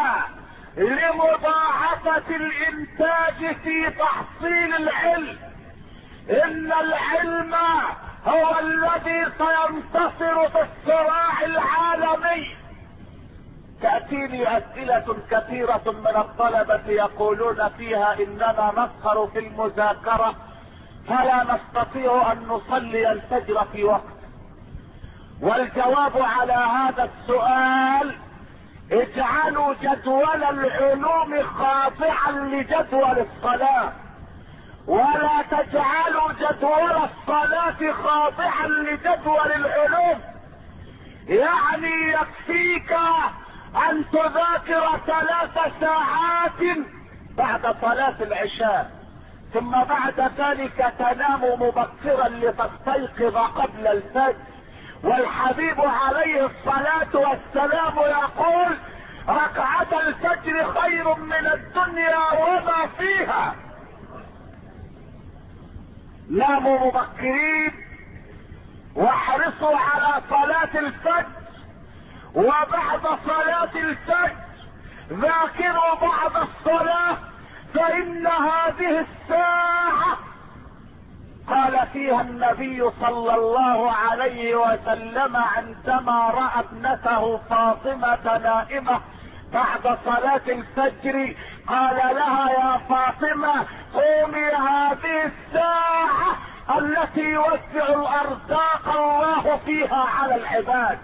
لمضاعفة الانتاج في تحصيل العلم. ان العلم هو الذي سينتصر في الصراع العالمي. تأتيني اسئلة كثيرة من الطلبة يقولون فيها اننا نسهر في المذاكرة فلا نستطيع ان نصلي الفجر في وقت. والجواب على هذا السؤال: اجعلوا جدول العلوم خاضعا لجدول الصلاة، ولا تجعلوا جدول الصلاة خاضعا لجدول العلوم. يعني يكفيك ان تذاكر ثلاث ساعات بعد صلاة العشاء، ثم بعد ذلك تنام مبكرا لتستيقظ قبل الفجر. والحبيب عليه الصلاة والسلام يقول: ركعة الفجر خير من الدنيا وما فيها. ناموا مبكرين واحرصوا على صلاة الفجر، وبعد صلاة الفجر ذاكروا بعد الصلاة، فإن هذه الساعة قال فيها النبي صلى الله عليه وسلم عندما رأى ابنته فاطمة نائمة بعد صلاة الفجر قال لها: يا فاطمة قومي، هذه الساعة التي يوزع الارزاق الله فيها على العباد.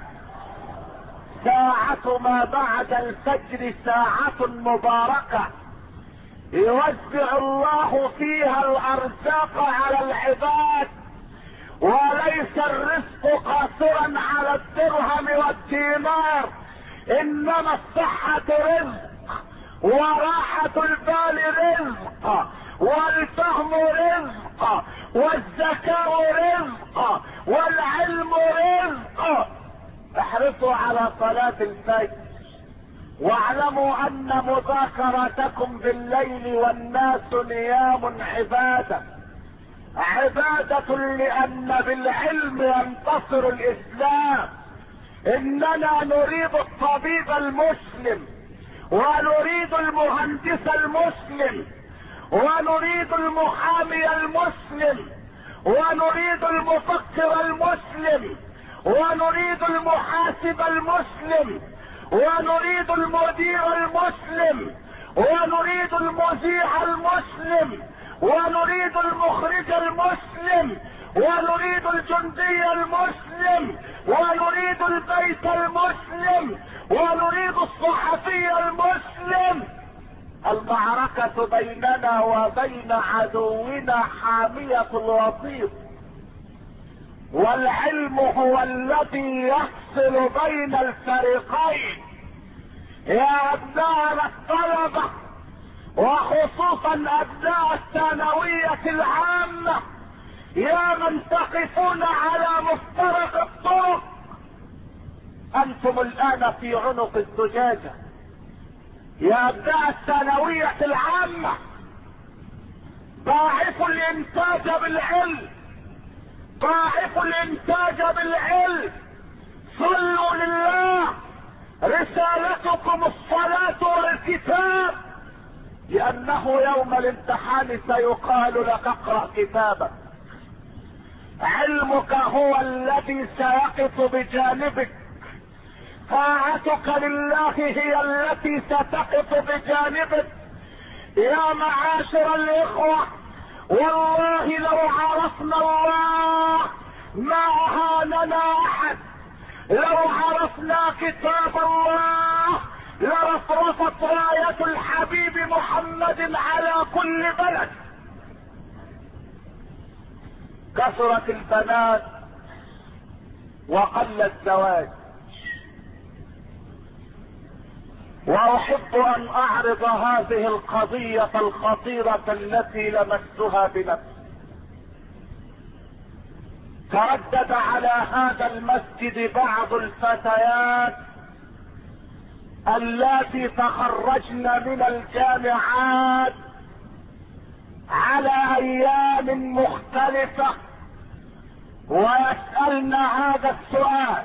ساعة ما بعد الفجر ساعة مباركة يوزع الله فيها الارزاق على العباد، وليس الرزق قاصرا على الدرهم والدينار، انما الصحة رزق، وراحة البال رزق، والفهم رزق، والذكاء رزق، والعلم رزق. احرصوا على صلاة الفجر، واعلموا ان مذاكرتكم بالليل والناس نيام عبادة عبادة لان بالعلم ينتصر الاسلام. اننا نريد الطبيب المسلم، ونريد المهندس المسلم، ونريد المحامي المسلم، ونريد المفكر المسلم، ونريد المحاسب المسلم، ونريد المدير المسلم، ونريد المذيع المسلم، ونريد المخرج المسلم، ونريد الجندي المسلم، ونريد البيت المسلم، ونريد الصحفي المسلم. المعركة بيننا وبين عدونا حامية الوطيس، والعلم هو الذي يفصل بين الفريقين. يا ابناء الطلبة، وخصوصا ابناء الثانوية العامة، يا من تقفون على مفترق الطرق، انتم الان في عنق الزجاجة. يا ابناء الثانوية العامة، ضاعفوا الانتاج بالعلم، ضاعفوا الانتاج بالعلم. صلوا لله، رسالتكم الصلاة والكتاب، لانه يوم الامتحان سيقال لك اقرأ كتابك. علمك هو الذي سيقف بجانبك، طاعتك لله هي التي ستقف بجانبك. يا معاشر الاخوة، والله لو عرفنا الله ما اهاننا احد. لو عرفنا كتاب الله لرفرفت راية الحبيب محمد على كل بلد. كثرت البنات وقل الزواج، واحب ان اعرض هذه القضية الخطيرة التي لمستها بنفسي. تردد على هذا المسجد بعض الفتيات اللاتي تخرجن من الجامعات على ايام مختلفة ويسألن هذا السؤال: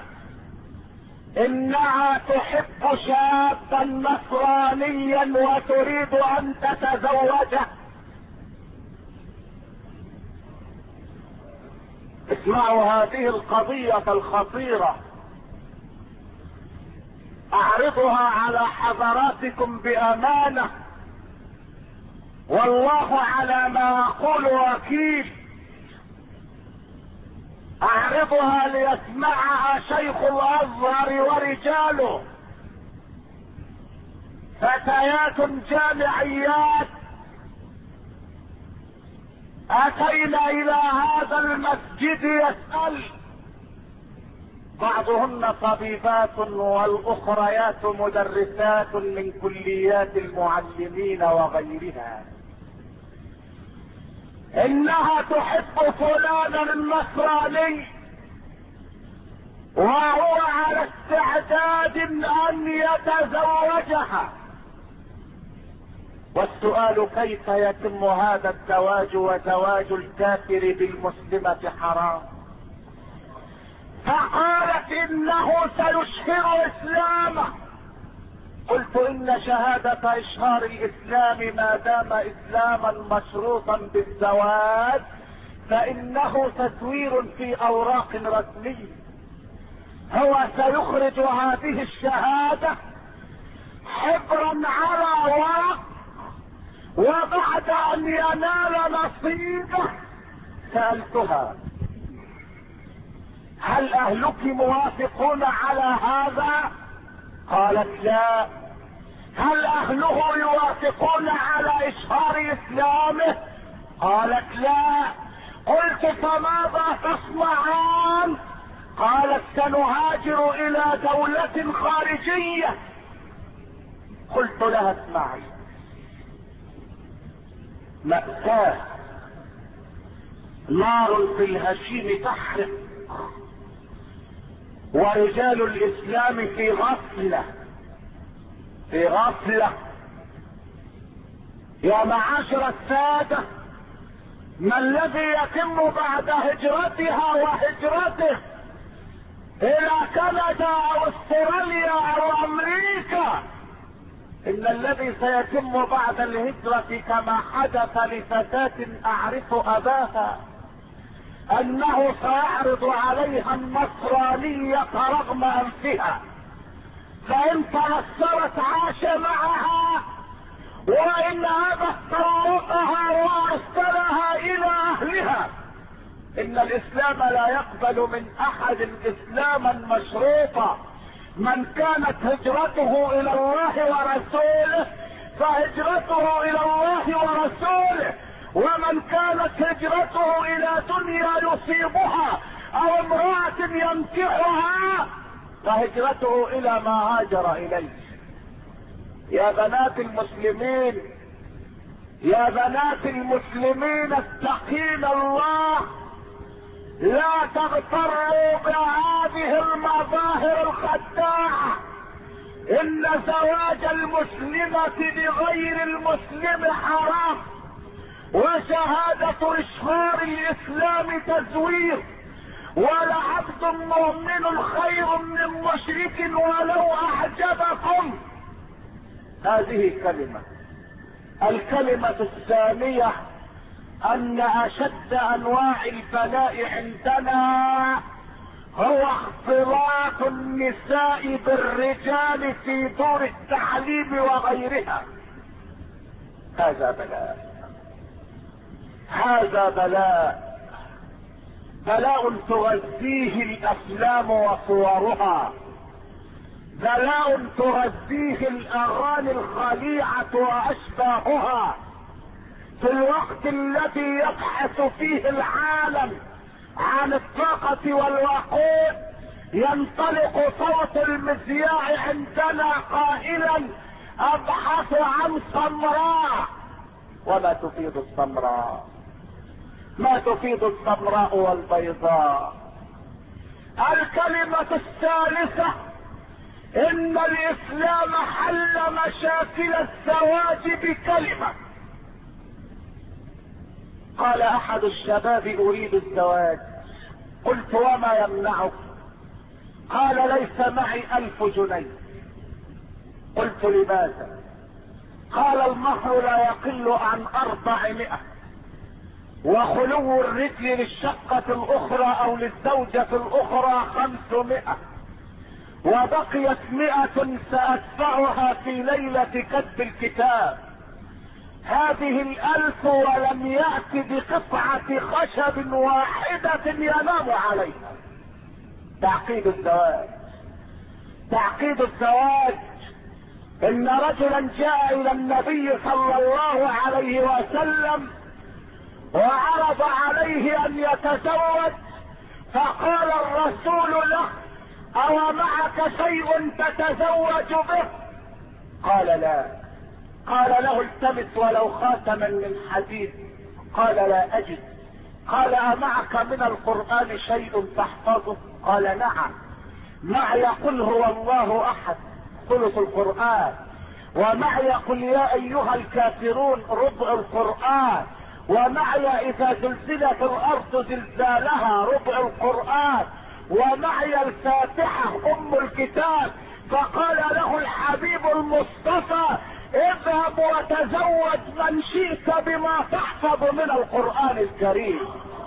انها تحب شابا نصرانيا وتريد ان تتزوجه. اسمعوا هذه القضية الخطيرة، اعرضها على حضراتكم بامانة، والله على ما اقول وكيل. اعرضها ليسمعها شيخ الازهر ورجاله. فتيات جامعيات اتينا الى هذا المسجد يسأل، بعضهن طبيبات والاخريات مدرسات من كليات المعلمين وغيرها، انها تحب فلانا النصراني وهو على استعداد ان يتزوجها. والسؤال: كيف يتم هذا الزواج وزواج الكافر بالمسلمة حرام؟ فقالت: انه سيشهر اسلامه. قلت: ان شهادة اشهار الاسلام ما دام اسلاما مشروطا بالزواج فانه تزوير في اوراق رسمية. هو سيخرج هذه الشهادة حبرا على ورق، وبعد ان ينال نصيبه سألتها: هل اهلك موافقون على هذا؟ قالت: لا. هل اهله يوافقون على اشهار اسلامه؟ قالت: لا. قلت: فماذا تصنعان؟ قالت: سنهاجر الى دولة خارجية. قلت لها: اسمعي، مأساة، نار في الهشيم تحرق، ورجال الاسلام في غفلة في غفلة. يا معاشر السادة، ما الذي يتم بعد هجرتها وهجرته الى كندا او استراليا او امريكا؟ ان الذي سيتم بعد الهجرة كما حدث لفتاة اعرف اباها، انه سيعرض عليها النصرانية رغم انفها، فان تنصرت عاش معها، وان ابت طلقها وارسلها الى اهلها. ان الاسلام لا يقبل من احد اسلاما مشروطا. من كانت هجرته الى الله ورسوله فهجرته الى الله ورسوله، ومن كانت هجرته الى دنيا يصيبها او امرأة ينكحها فهجرته الى ما هاجر اليه. يا بنات المسلمين، يا بنات المسلمين، اتقين الله، لا تغتروا بهذه المظاهر الخداعة. ان زواج المسلمة بغير المسلم حرام، وشهادة اشهار الاسلام تزوير، ولعبد مؤمن خير من مشرك ولو اعجبكم. هذه كلمة. الكلمة الثانية: ان اشد انواع البلاء عندنا هو اختلاط النساء بالرجال في دور التعليم وغيرها. هذا بلاء، هذا بلاء، بلاء تغذيه الافلام وصورها، بلاء تغذيه الاغاني الخليعة واشباهها. في الوقت الذي يبحث فيه العالم عن الطاقة والوقود ينطلق صوت المذياع عندنا قائلا: ابحث عن سمراء. وما تفيد السمراء؟ ما تفيد السمراء والبيضاء؟ الكلمة الثالثة: ان الاسلام حل مشاكل الزواج بكلمة. قال احد الشباب اريد الزواج. قلت وما يمنعك؟ قال ليس معي الف جنيه. قلت لماذا؟ قال المهر لا يقل عن اربعمائة، وخلو الرجل للشقة الاخرى او للزوجة الاخرى خمسمائة، وبقيت مئة سأدفعها في ليلة كتب الكتاب. هذه الالف ولم يأت بقطعة خشب واحدة ينام عليها. تعقيد الزواج، تعقيد الزواج. ان رجلا جاء الى النبي صلى الله عليه وسلم وعرض عليه ان يتزوج، فقال الرسول له: او معك شيء تتزوج به؟ قال لا. قال له: التمس ولو خاتما من حديد. قال: لا اجد. قال: امعك من القرآن شيء تحفظه؟ قال: نعم، معي قل هو الله احد ثلث القرآن، ومعي قل يا ايها الكافرون ربع القرآن، ومعي اذا زلزلت الارض زلزالها ربع القرآن، ومعي الفاتحة ام الكتاب. فقال له الحبيب المصطفى: اذهب وتزوج من شئت بما تحفظ من القرآن الكريم.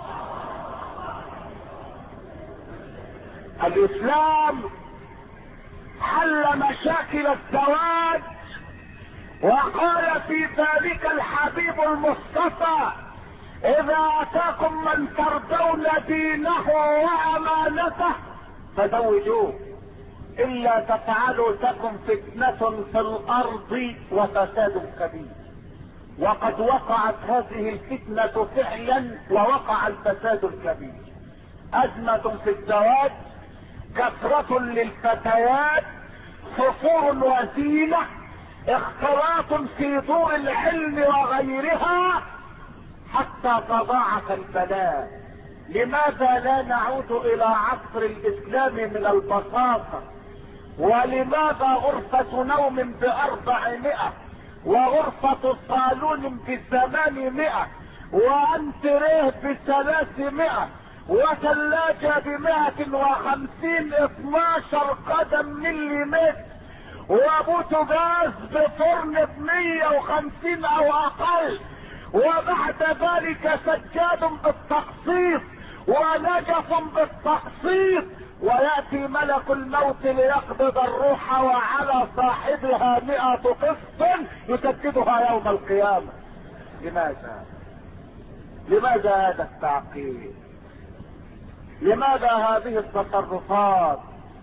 الاسلام حل مشاكل الزواج، وقال في ذلك الحبيب المصطفى: اذا اتاكم من ترضون دينه وامانته فزوجوه، الا تفعلوا تكن فتنة في الارض وفساد كبير. وقد وقعت هذه الفتنة فعلا ووقع الفساد الكبير. ازمة في الزواج، كثرة للفتيات، سفور وزينة، اختلاط في دور العلم وغيرها، حتى تضاعف البلاء. لماذا لا نعود الى عصر الاسلام من البساطة؟ ولماذا غرفة نوم باربعمائة، وغرفة صالون بثمانمائة، وانتريه بثلاثمائة، وثلاجة بمائة وخمسين اثناشر قدم مليمتر، وبوتاجاز بفرن بمية وخمسين او اقل، وبعد ذلك سجاد بالتقسيط ونجف بالتقسيط، ويأتي ملك الموت ليقبض الروح وعلى صاحبها مئة قسط يسددها يوم القيامة. لماذا؟ لماذا هذا التعقيد؟ لماذا هذه التصرفات؟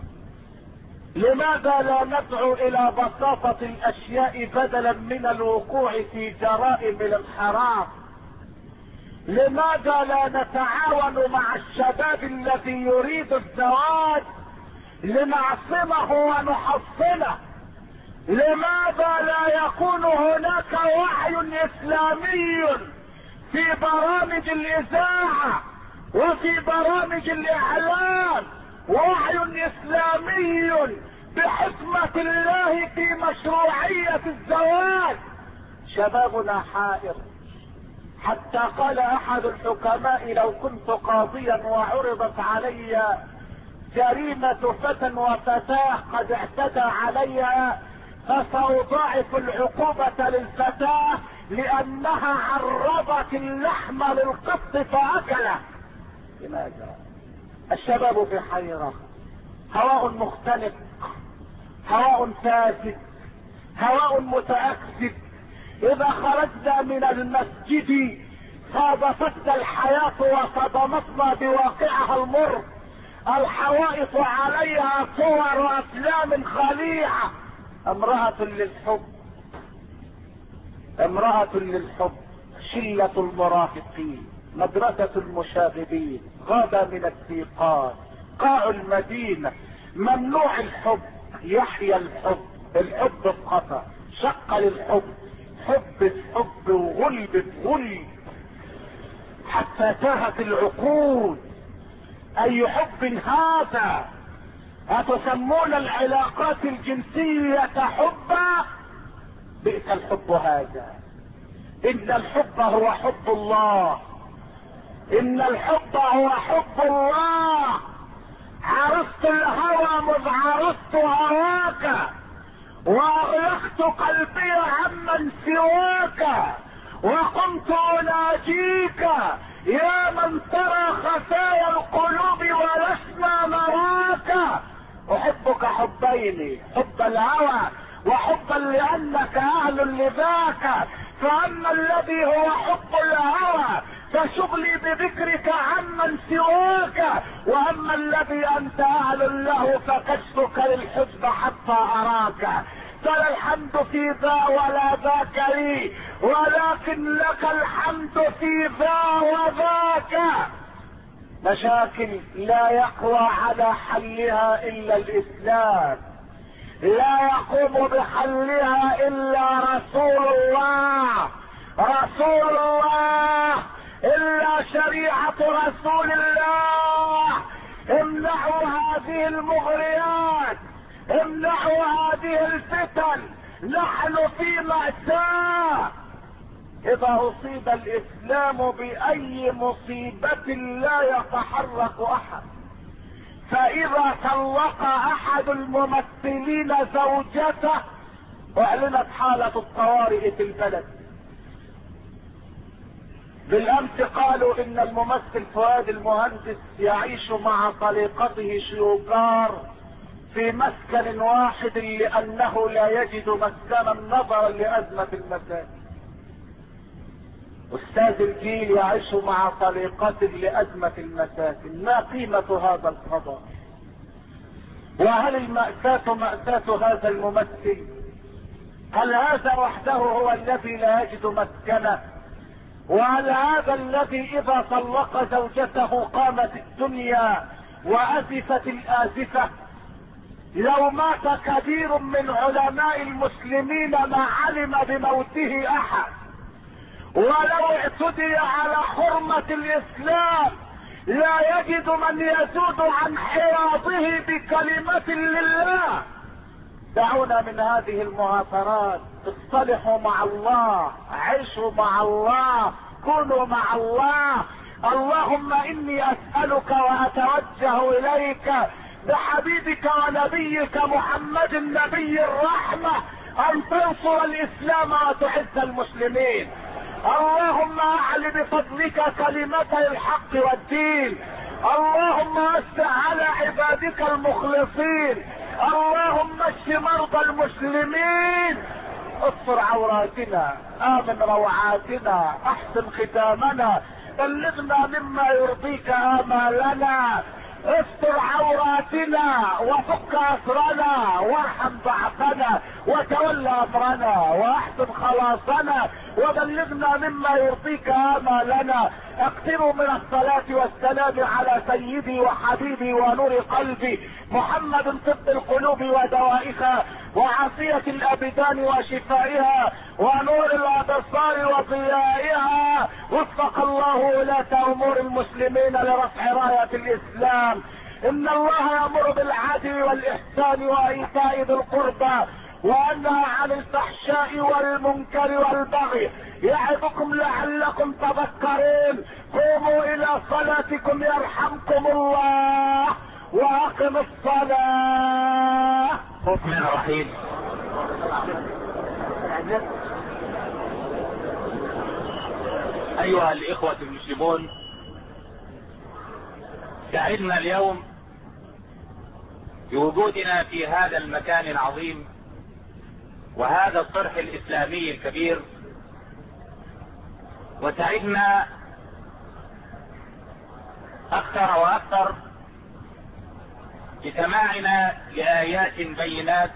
لماذا لا ندعو الى بساطة الاشياء بدلا من الوقوع في جرائم الانحراف؟ لماذا لا نتعاون مع الشباب الذي يريد الزواج لنعصمه ونحصنه؟ لماذا لا يكون هناك وعي اسلامي في برامج الاذاعة وفي برامج الاعلام؟ وعي اسلامي بحكمة الله في مشروعية الزواج. شبابنا حائر، حتى قال احد الحكماء: لو كنت قاضيا وعرضت علي جريمة فتى وفتاة قد اعتدى عليها فسأضاعف العقوبة للفتاة لانها عرضت اللحم للقط فاكله. لماذا؟ الشباب في حيرة، هواء مختلف، هواء فاسد، هواء متأكسد. اذا خرجنا من المسجد صادفتنا الحياة وصدمتنا بواقعها المر. الحوائط عليها صور افلام خليعة. امرأة للحب، امرأة للحب، شلة المرافقين، مدرسة المشاغبين، غابة من السيقات، قاع المدينة، ممنوع الحب. يحيى الحب، الحب اتقطع، شق للحب، حب بحب وغل بغل، حتى تاهت العقول. اي حب هذا؟ أتسمون العلاقات الجنسية حبا؟ بئس الحب هذا. إن الحب هو حب الله، إن الحب هو حب الله. عرفت الهوى مذ عرفت هواك، وأغلقت قلبي عمن سواك، وقمت أناجيك يا من ترى خفايا القلوب ولسنا نراك. أحبك حبين، حب الهوى وحبا لأنك أهل لذاك. فأما الذي هو حب الهوى فشغلي بذكرك عمن سواك، واما الذي انت اهل له فكشفك للحب حتى اراك. فلا الحمد في ذا ولا ذاك لي، ولكن لك الحمد في ذا وذاك. مشاكل لا يقوى على حلها الا الاسلام، لا يقوم بحلها الا رسول الله، رسول الله، الا شريعة رسول الله. امنعوا هذه المغريات، امنعوا هذه الفتن، نحن في مأساة. اذا اصيب الاسلام باي مصيبة لا يتحرك احد، فاذا طلق احد الممثلين زوجته اعلنت حالة الطوارئ في البلد. بالامس قالوا ان الممثل فؤاد المهندس يعيش مع طليقته شيوكار في مسكن واحد لانه لا يجد مسكنا نظرا لازمة المساكن. استاذ الجيل يعيش مع طليقته لازمة المساكن. ما قيمة هذا القضاء؟ وهل المأساة مأساة هذا الممثل؟ هل هذا وحده هو الذي لا يجد مسكنه؟ وهل هذا الذي اذا طلق زوجته قامت الدنيا وازفت الازفة؟ لو مات كثير من علماء المسلمين ما علم بموته احد، ولو اعتدي على حرمة الاسلام لا يجد من يزود عن حراضه بكلمة لله. دعونا من هذه المهاترات، اصطلحوا مع الله، عيشوا مع الله، كونوا مع الله. اللهم اني اسألك واتوجه اليك بحبيبك ونبيك محمد نبي الرحمة ان تنصر الاسلام وتعز المسلمين. اللهم اعل بفضلك كلمتي الحق والدين. اللهم وسع على عبادك المخلصين. اللهم اشف مرضى المسلمين. استر عوراتنا، امن روعاتنا، احسن ختامنا، بلغنا مما يرضيك امالنا. استر عوراتنا وفك اسرنا وارحم ضعفنا وتولى امرنا واحسن خلاصنا وبلغنا مما يرضيك امالنا. اكثروا من الصلاة والسلام على سيدي وحبيبي ونور قلبي محمد طب القلوب ودوائها وعافية الابدان وشفائها ونور الابصار وضيائها. وفق الله ولاة امور المسلمين لرفع راية الاسلام. ان الله يأمر بالعدل والاحسان وايتاء ذي القربى وينهى عن الفحشاء والمنكر والبغي يعظكم لعلكم تذكرون. قوموا الى صلاتكم يرحمكم الله واقم الصلاة. الرحمن الرحيم. ايها الاخوة المسلمون، سعدنا اليوم بوجودنا في هذا المكان العظيم وهذا الصرح الاسلامي الكبير، وسعدنا اكثر واكثر بسماعنا لآيات بينات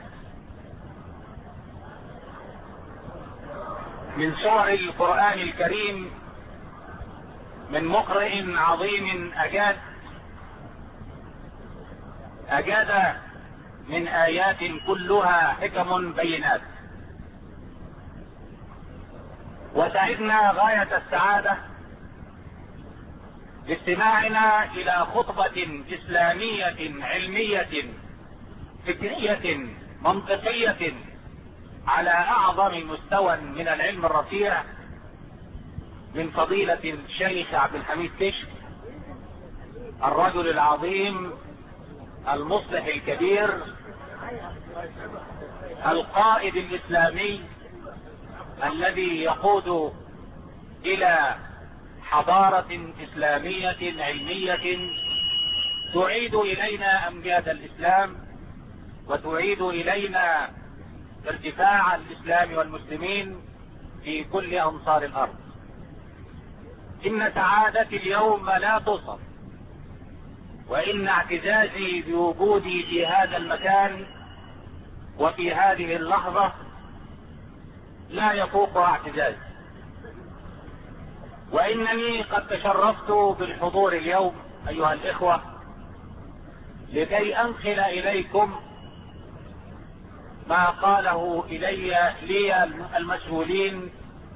من سور القرآن الكريم من مقرئ عظيم أجاد أجاد من آيات كلها حكم بينات. وسعدنا غاية السعادة باستماعنا إلى خطبة إسلامية علمية فكرية منطقية على اعظم مستوى من العلم الرفيع من فضيلة الشيخ عبد الحميد كشك، الرجل العظيم المصلح الكبير القائد الاسلامي الذي يقود الى حضارة اسلامية علمية تعيد الينا امجاد الاسلام وتعيد الينا ارتفاع الاسلام والمسلمين في كل امصار الارض. ان سعادتي اليوم لا توصف، وان اعتزازي بوجودي في هذا المكان وفي هذه اللحظة لا يفوق اعتزازي، وانني قد تشرفت بالحضور اليوم ايها الاخوة لكي انقل اليكم ما قاله الي لي المسؤولين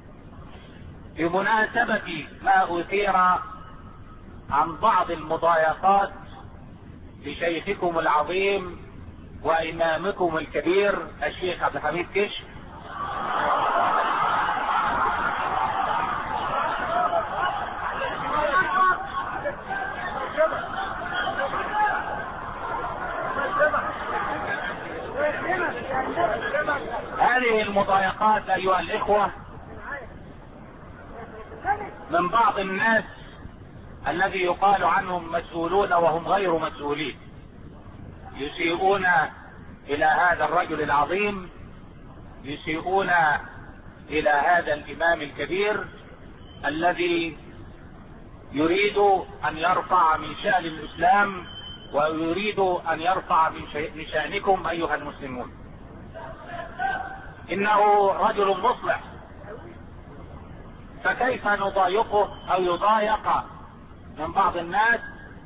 بمناسبة ما اثير عن بعض المضايقات لشيخكم العظيم وامامكم الكبير الشيخ عبد الحميد كشك، هذه المضايقات ايها الاخوة من بعض الناس الذي يقال عنهم مسؤولون وهم غير مسؤولين، يسيئون الى هذا الرجل العظيم، يسيئون الى هذا الامام الكبير الذي يريد ان يرفع من شأن الاسلام ويريد ان يرفع من شأنكم ايها المسلمون. انه رجل مصلح، فكيف نضايقه او يضايق من بعض الناس؟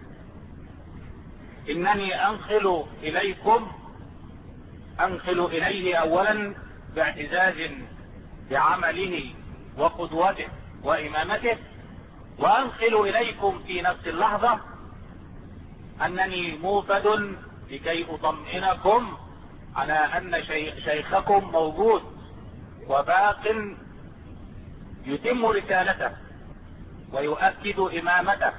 انني انقل اليكم انقل اليه اولا باعتزاز بعمله وقدوته وامامته، وانقل اليكم في نفس اللحظة انني موفد لكي اطمئنكم على ان شيخكم موجود وباق يتم رسالته ويؤكد امامته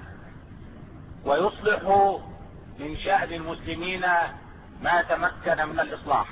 ويصلح من شأن المسلمين ما تمكن من الاصلاح.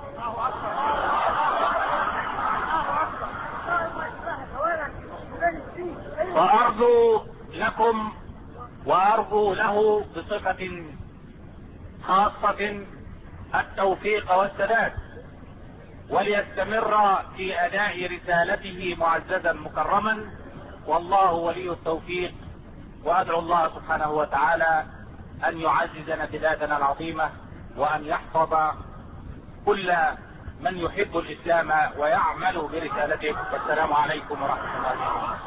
فارجو لكم وارجو له بصفة خاصة التوفيق والسداد، وليستمر في اداء رسالته معززا مكرما، والله ولي التوفيق. وادعو الله سبحانه وتعالى ان يعزز بلادنا العظيمة وان يحفظ كل من يحب الاسلام ويعمل برسالته. والسلام عليكم ورحمة الله.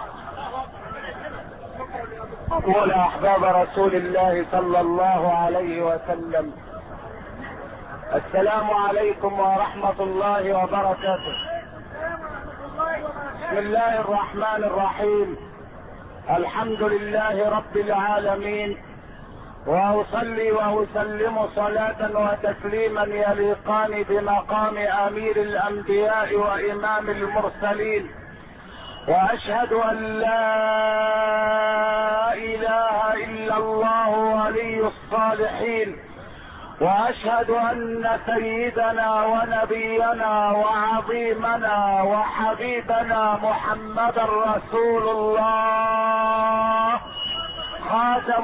قول احباب رسول الله صلى الله عليه وسلم: السلام عليكم ورحمة الله وبركاته. بسم الله الرحمن الرحيم. الحمد لله رب العالمين، واصلي واسلم صلاة وتسليما يليقان بمقام امير الانبياء وامام المرسلين، واشهد ان لا اله الا الله ولي الصالحين، واشهد ان سيدنا ونبينا وعظيمنا وحبيبنا محمدا رسول الله خاتم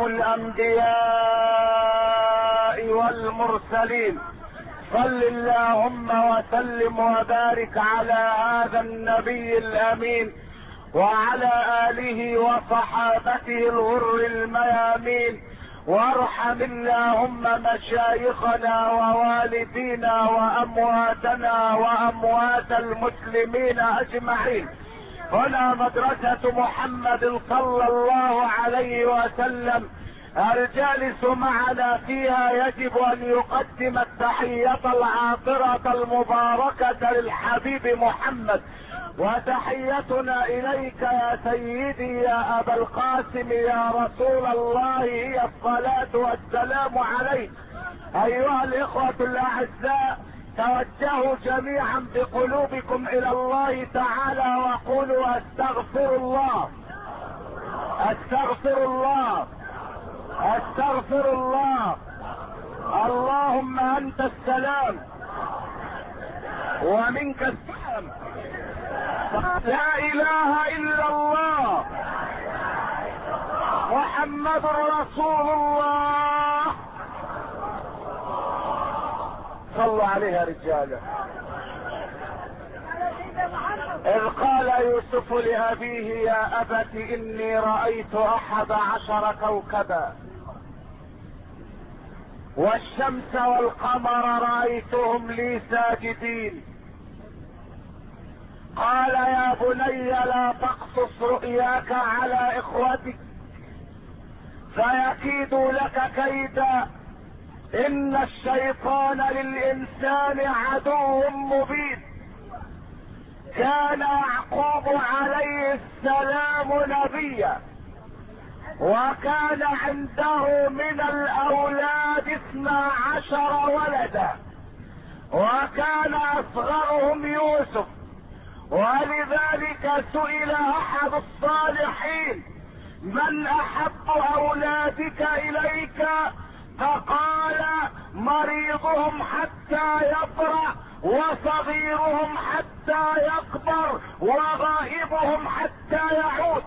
الانبياء والمرسلين. صل اللهم وسلم وبارك على هذا النبي الامين وعلى اله وصحابته الغر الميامين، وارحم اللهم مشايخنا ووالدينا وامواتنا واموات المسلمين اجمعين. هنا مدرسة محمد صلى الله عليه وسلم، الجالس معنا فيها يجب ان يقدم التحية العاطرة المباركة للحبيب محمد، وتحيتنا اليك يا سيدي يا ابا القاسم يا رسول الله هي الصلاة والسلام عليك ايها الاخوة الاعزاء، توجهوا جميعا بقلوبكم الى الله تعالى وقولوا استغفر الله استغفر الله استغفر الله. اللهم انت السلام ومنك السلام، لا اله الا الله محمد رسول الله. صلوا عليه يا رجاله. اذ قال يوسف لابيه يا ابت اني رايت احد عشر كوكبا والشمس والقمر رايتهم لي ساجدين. قال يا بني لا تقصص رؤياك على اخوتك فيكيدوا لك كيدا ان الشيطان للانسان عدو مبين. كان يعقوب عليه السلام نبيا وكان عنده من الاولاد اثنا عشر ولدا وكان اصغرهم يوسف، ولذلك سئل احد الصالحين من احب اولادك اليك؟ فقال مريضهم حتى يبرأ وصغيرهم حتى يكبر وغائبهم حتى يعود.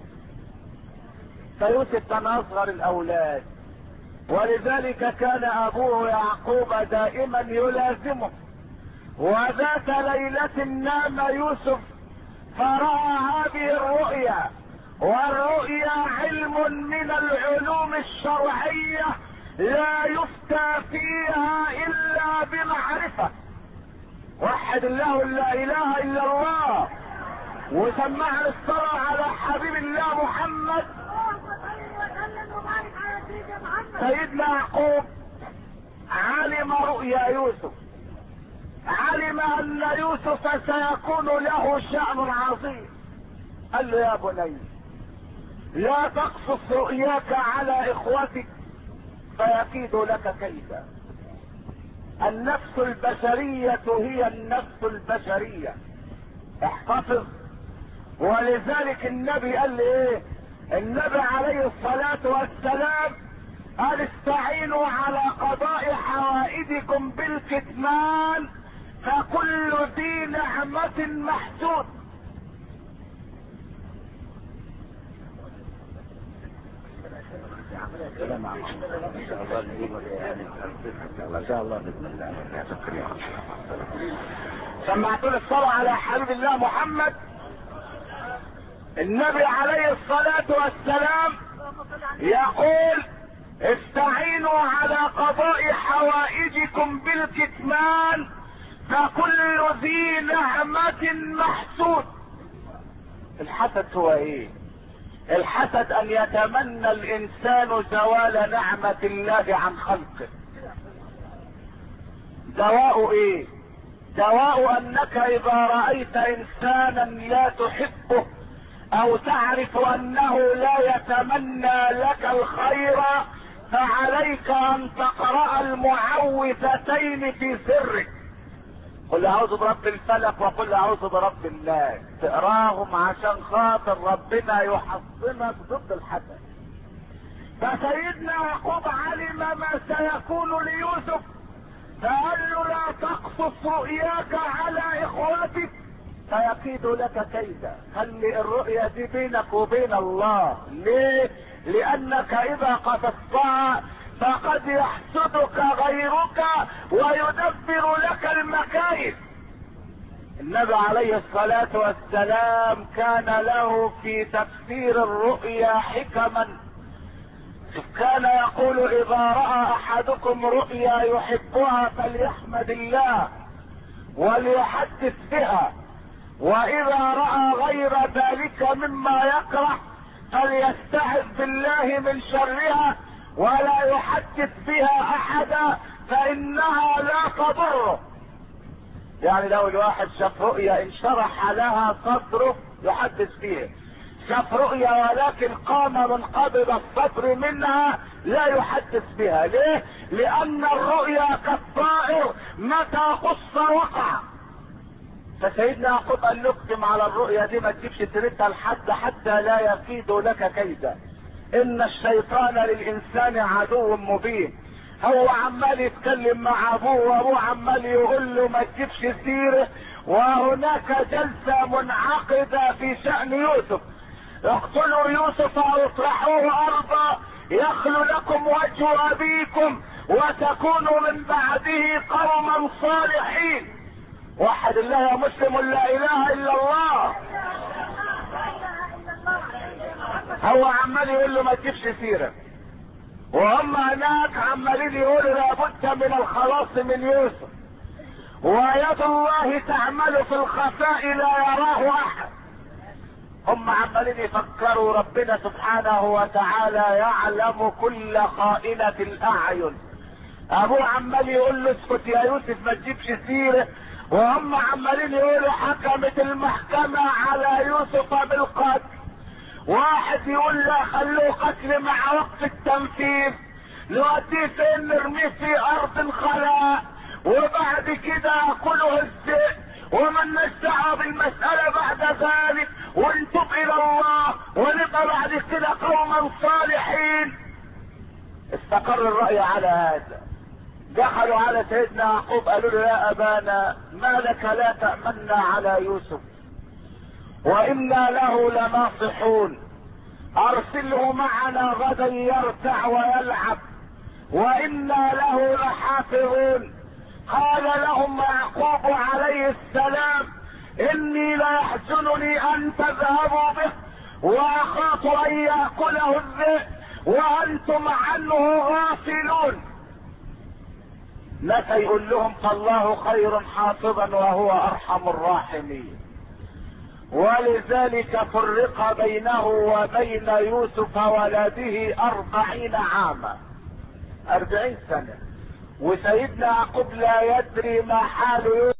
فيوسف كان اصغر الاولاد، ولذلك كان ابوه يعقوب دائما يلازمه. وذات ليلة نام يوسف فرأى هذه الرؤيا، والرؤيا علم من العلوم الشرعية لا يفتى فيها الا بمعرفة. وحد الله لا اله الا الله، وسمعنا الصلاة على حبيب الله محمد. سيدنا يعقوب علم رؤيا يوسف، علم ان يوسف سيكون له شأن عظيم. قال له يا بني لا تقصص رؤياك على اخوتك فيكيدوا لك كيدا. النفس البشرية هي النفس البشرية، احتفظ. ولذلك النبي قال لي ايه؟ النبي عليه الصلاة والسلام قال استعينوا على قضاء حوائجكم بالكتمان فكل ذي نعمة محسود. ما شاء الله بسم الله. سمعتوا الصلاة على حبيب الله محمد. النبي عليه الصلاة والسلام يقول استعينوا على قضاء حوائجكم بالكتمان فكل ذي نعمة محسود. الحسد هو ايه؟ الحسد ان يتمنى الانسان زوال نعمة الله عن خلقه. دواء ايه؟ دواء انك اذا رأيت انسانا لا تحبه او تعرف انه لا يتمنى لك الخير فعليك ان تقرأ المعوذتين في سرك. قل اعوذ برب الفلق وقل اعوذ برب الناس، تقراهم عشان خاطر ربنا يحصنك ضد الحسد. فسيدنا يعقوب علم ما سيكون ليوسف فقال له لا تقصص رؤياك على اخوتك فيكيد لك كيدا. خلي الرؤيا دي بينك وبين الله. ليه؟ لانك اذا قصصتها فقد يحسدك غيرك ويدبر لك المكايد. النبي عليه الصلاة والسلام كان له في تفسير الرؤيا حكما. كان يقول اذا رأى احدكم رؤيا يحبها فليحمد الله وليحدث بها، واذا رأى غير ذلك مما يكره فليستعذ بالله من شرها ولا يحدث بها احدا فانها لا تضره. يعني لو الواحد شاف رؤيا انشرح لها صدره يحدث فيها، شاف رؤيا ولكن قام من قبل الصبر منها لا يحدث بها. ليه؟ لان الرؤيا كالطائر متى قص وقع. فسيدنا يعقوب قال له اكتم على الرؤيا دي، ما تجيبش سيرتها لحد حتى لا يكيد لك كيدا. ان الشيطان للانسان عدو مبين. هو عمال يتكلم مع ابوه وابوه عمال يقول له ما تجيبش سيره، وهناك جلسه منعقده في شأن يوسف. اقتلوا يوسف او اطرحوه ارضا يخلو لكم وجه ابيكم وتكونوا من بعده قوما صالحين. وحد الله يا مسلم، لا اله الا الله. هو عمال يقول له ما تجيبش سيره، وهم هناك عمالين يقولوا لابد من الخلاص من يوسف، ويد الله تعمل في الخفاء لا يراه احد. هم عمالين يفكروا ربنا سبحانه وتعالى يعلم كل خائنة الاعين. ابوه عمال يقول له اسكت يا يوسف ما تجيبش سيره، وهم عمالين يقولوا حكمت المحكمة على يوسف بالقتل. واحد يقول له خلوه قتل مع وقت التنفيذ، نوديه فين؟ نرميه في ارض خلاء وبعد كده ياكله الذئب، ومن نستعى بالمسألة بعد ذلك ونتوب الى الله ونبقى بعد كده قوما صالحين. استقر الرأي على هذا. دخلوا على سيدنا يعقوب قالوا له يا ابانا ما لك لا تأمنا على يوسف وإنا له لناصحون، ارسله معنا غدا يرتع ويلعب وإنا له لحافظون. قال لهم يعقوب عليه السلام إني ليحزنني أن تذهبوا به وأخاف أن يأكله الذئب وأنتم عنه غافلون. متى يقول لهم فالله خير حافظا وهو أرحم الراحمين. ولذلك فرق بينه وبين يوسف ولده أربعين عاما، أربعين سنة. وسيدنا يعقوب لا يدري ما حال يوسف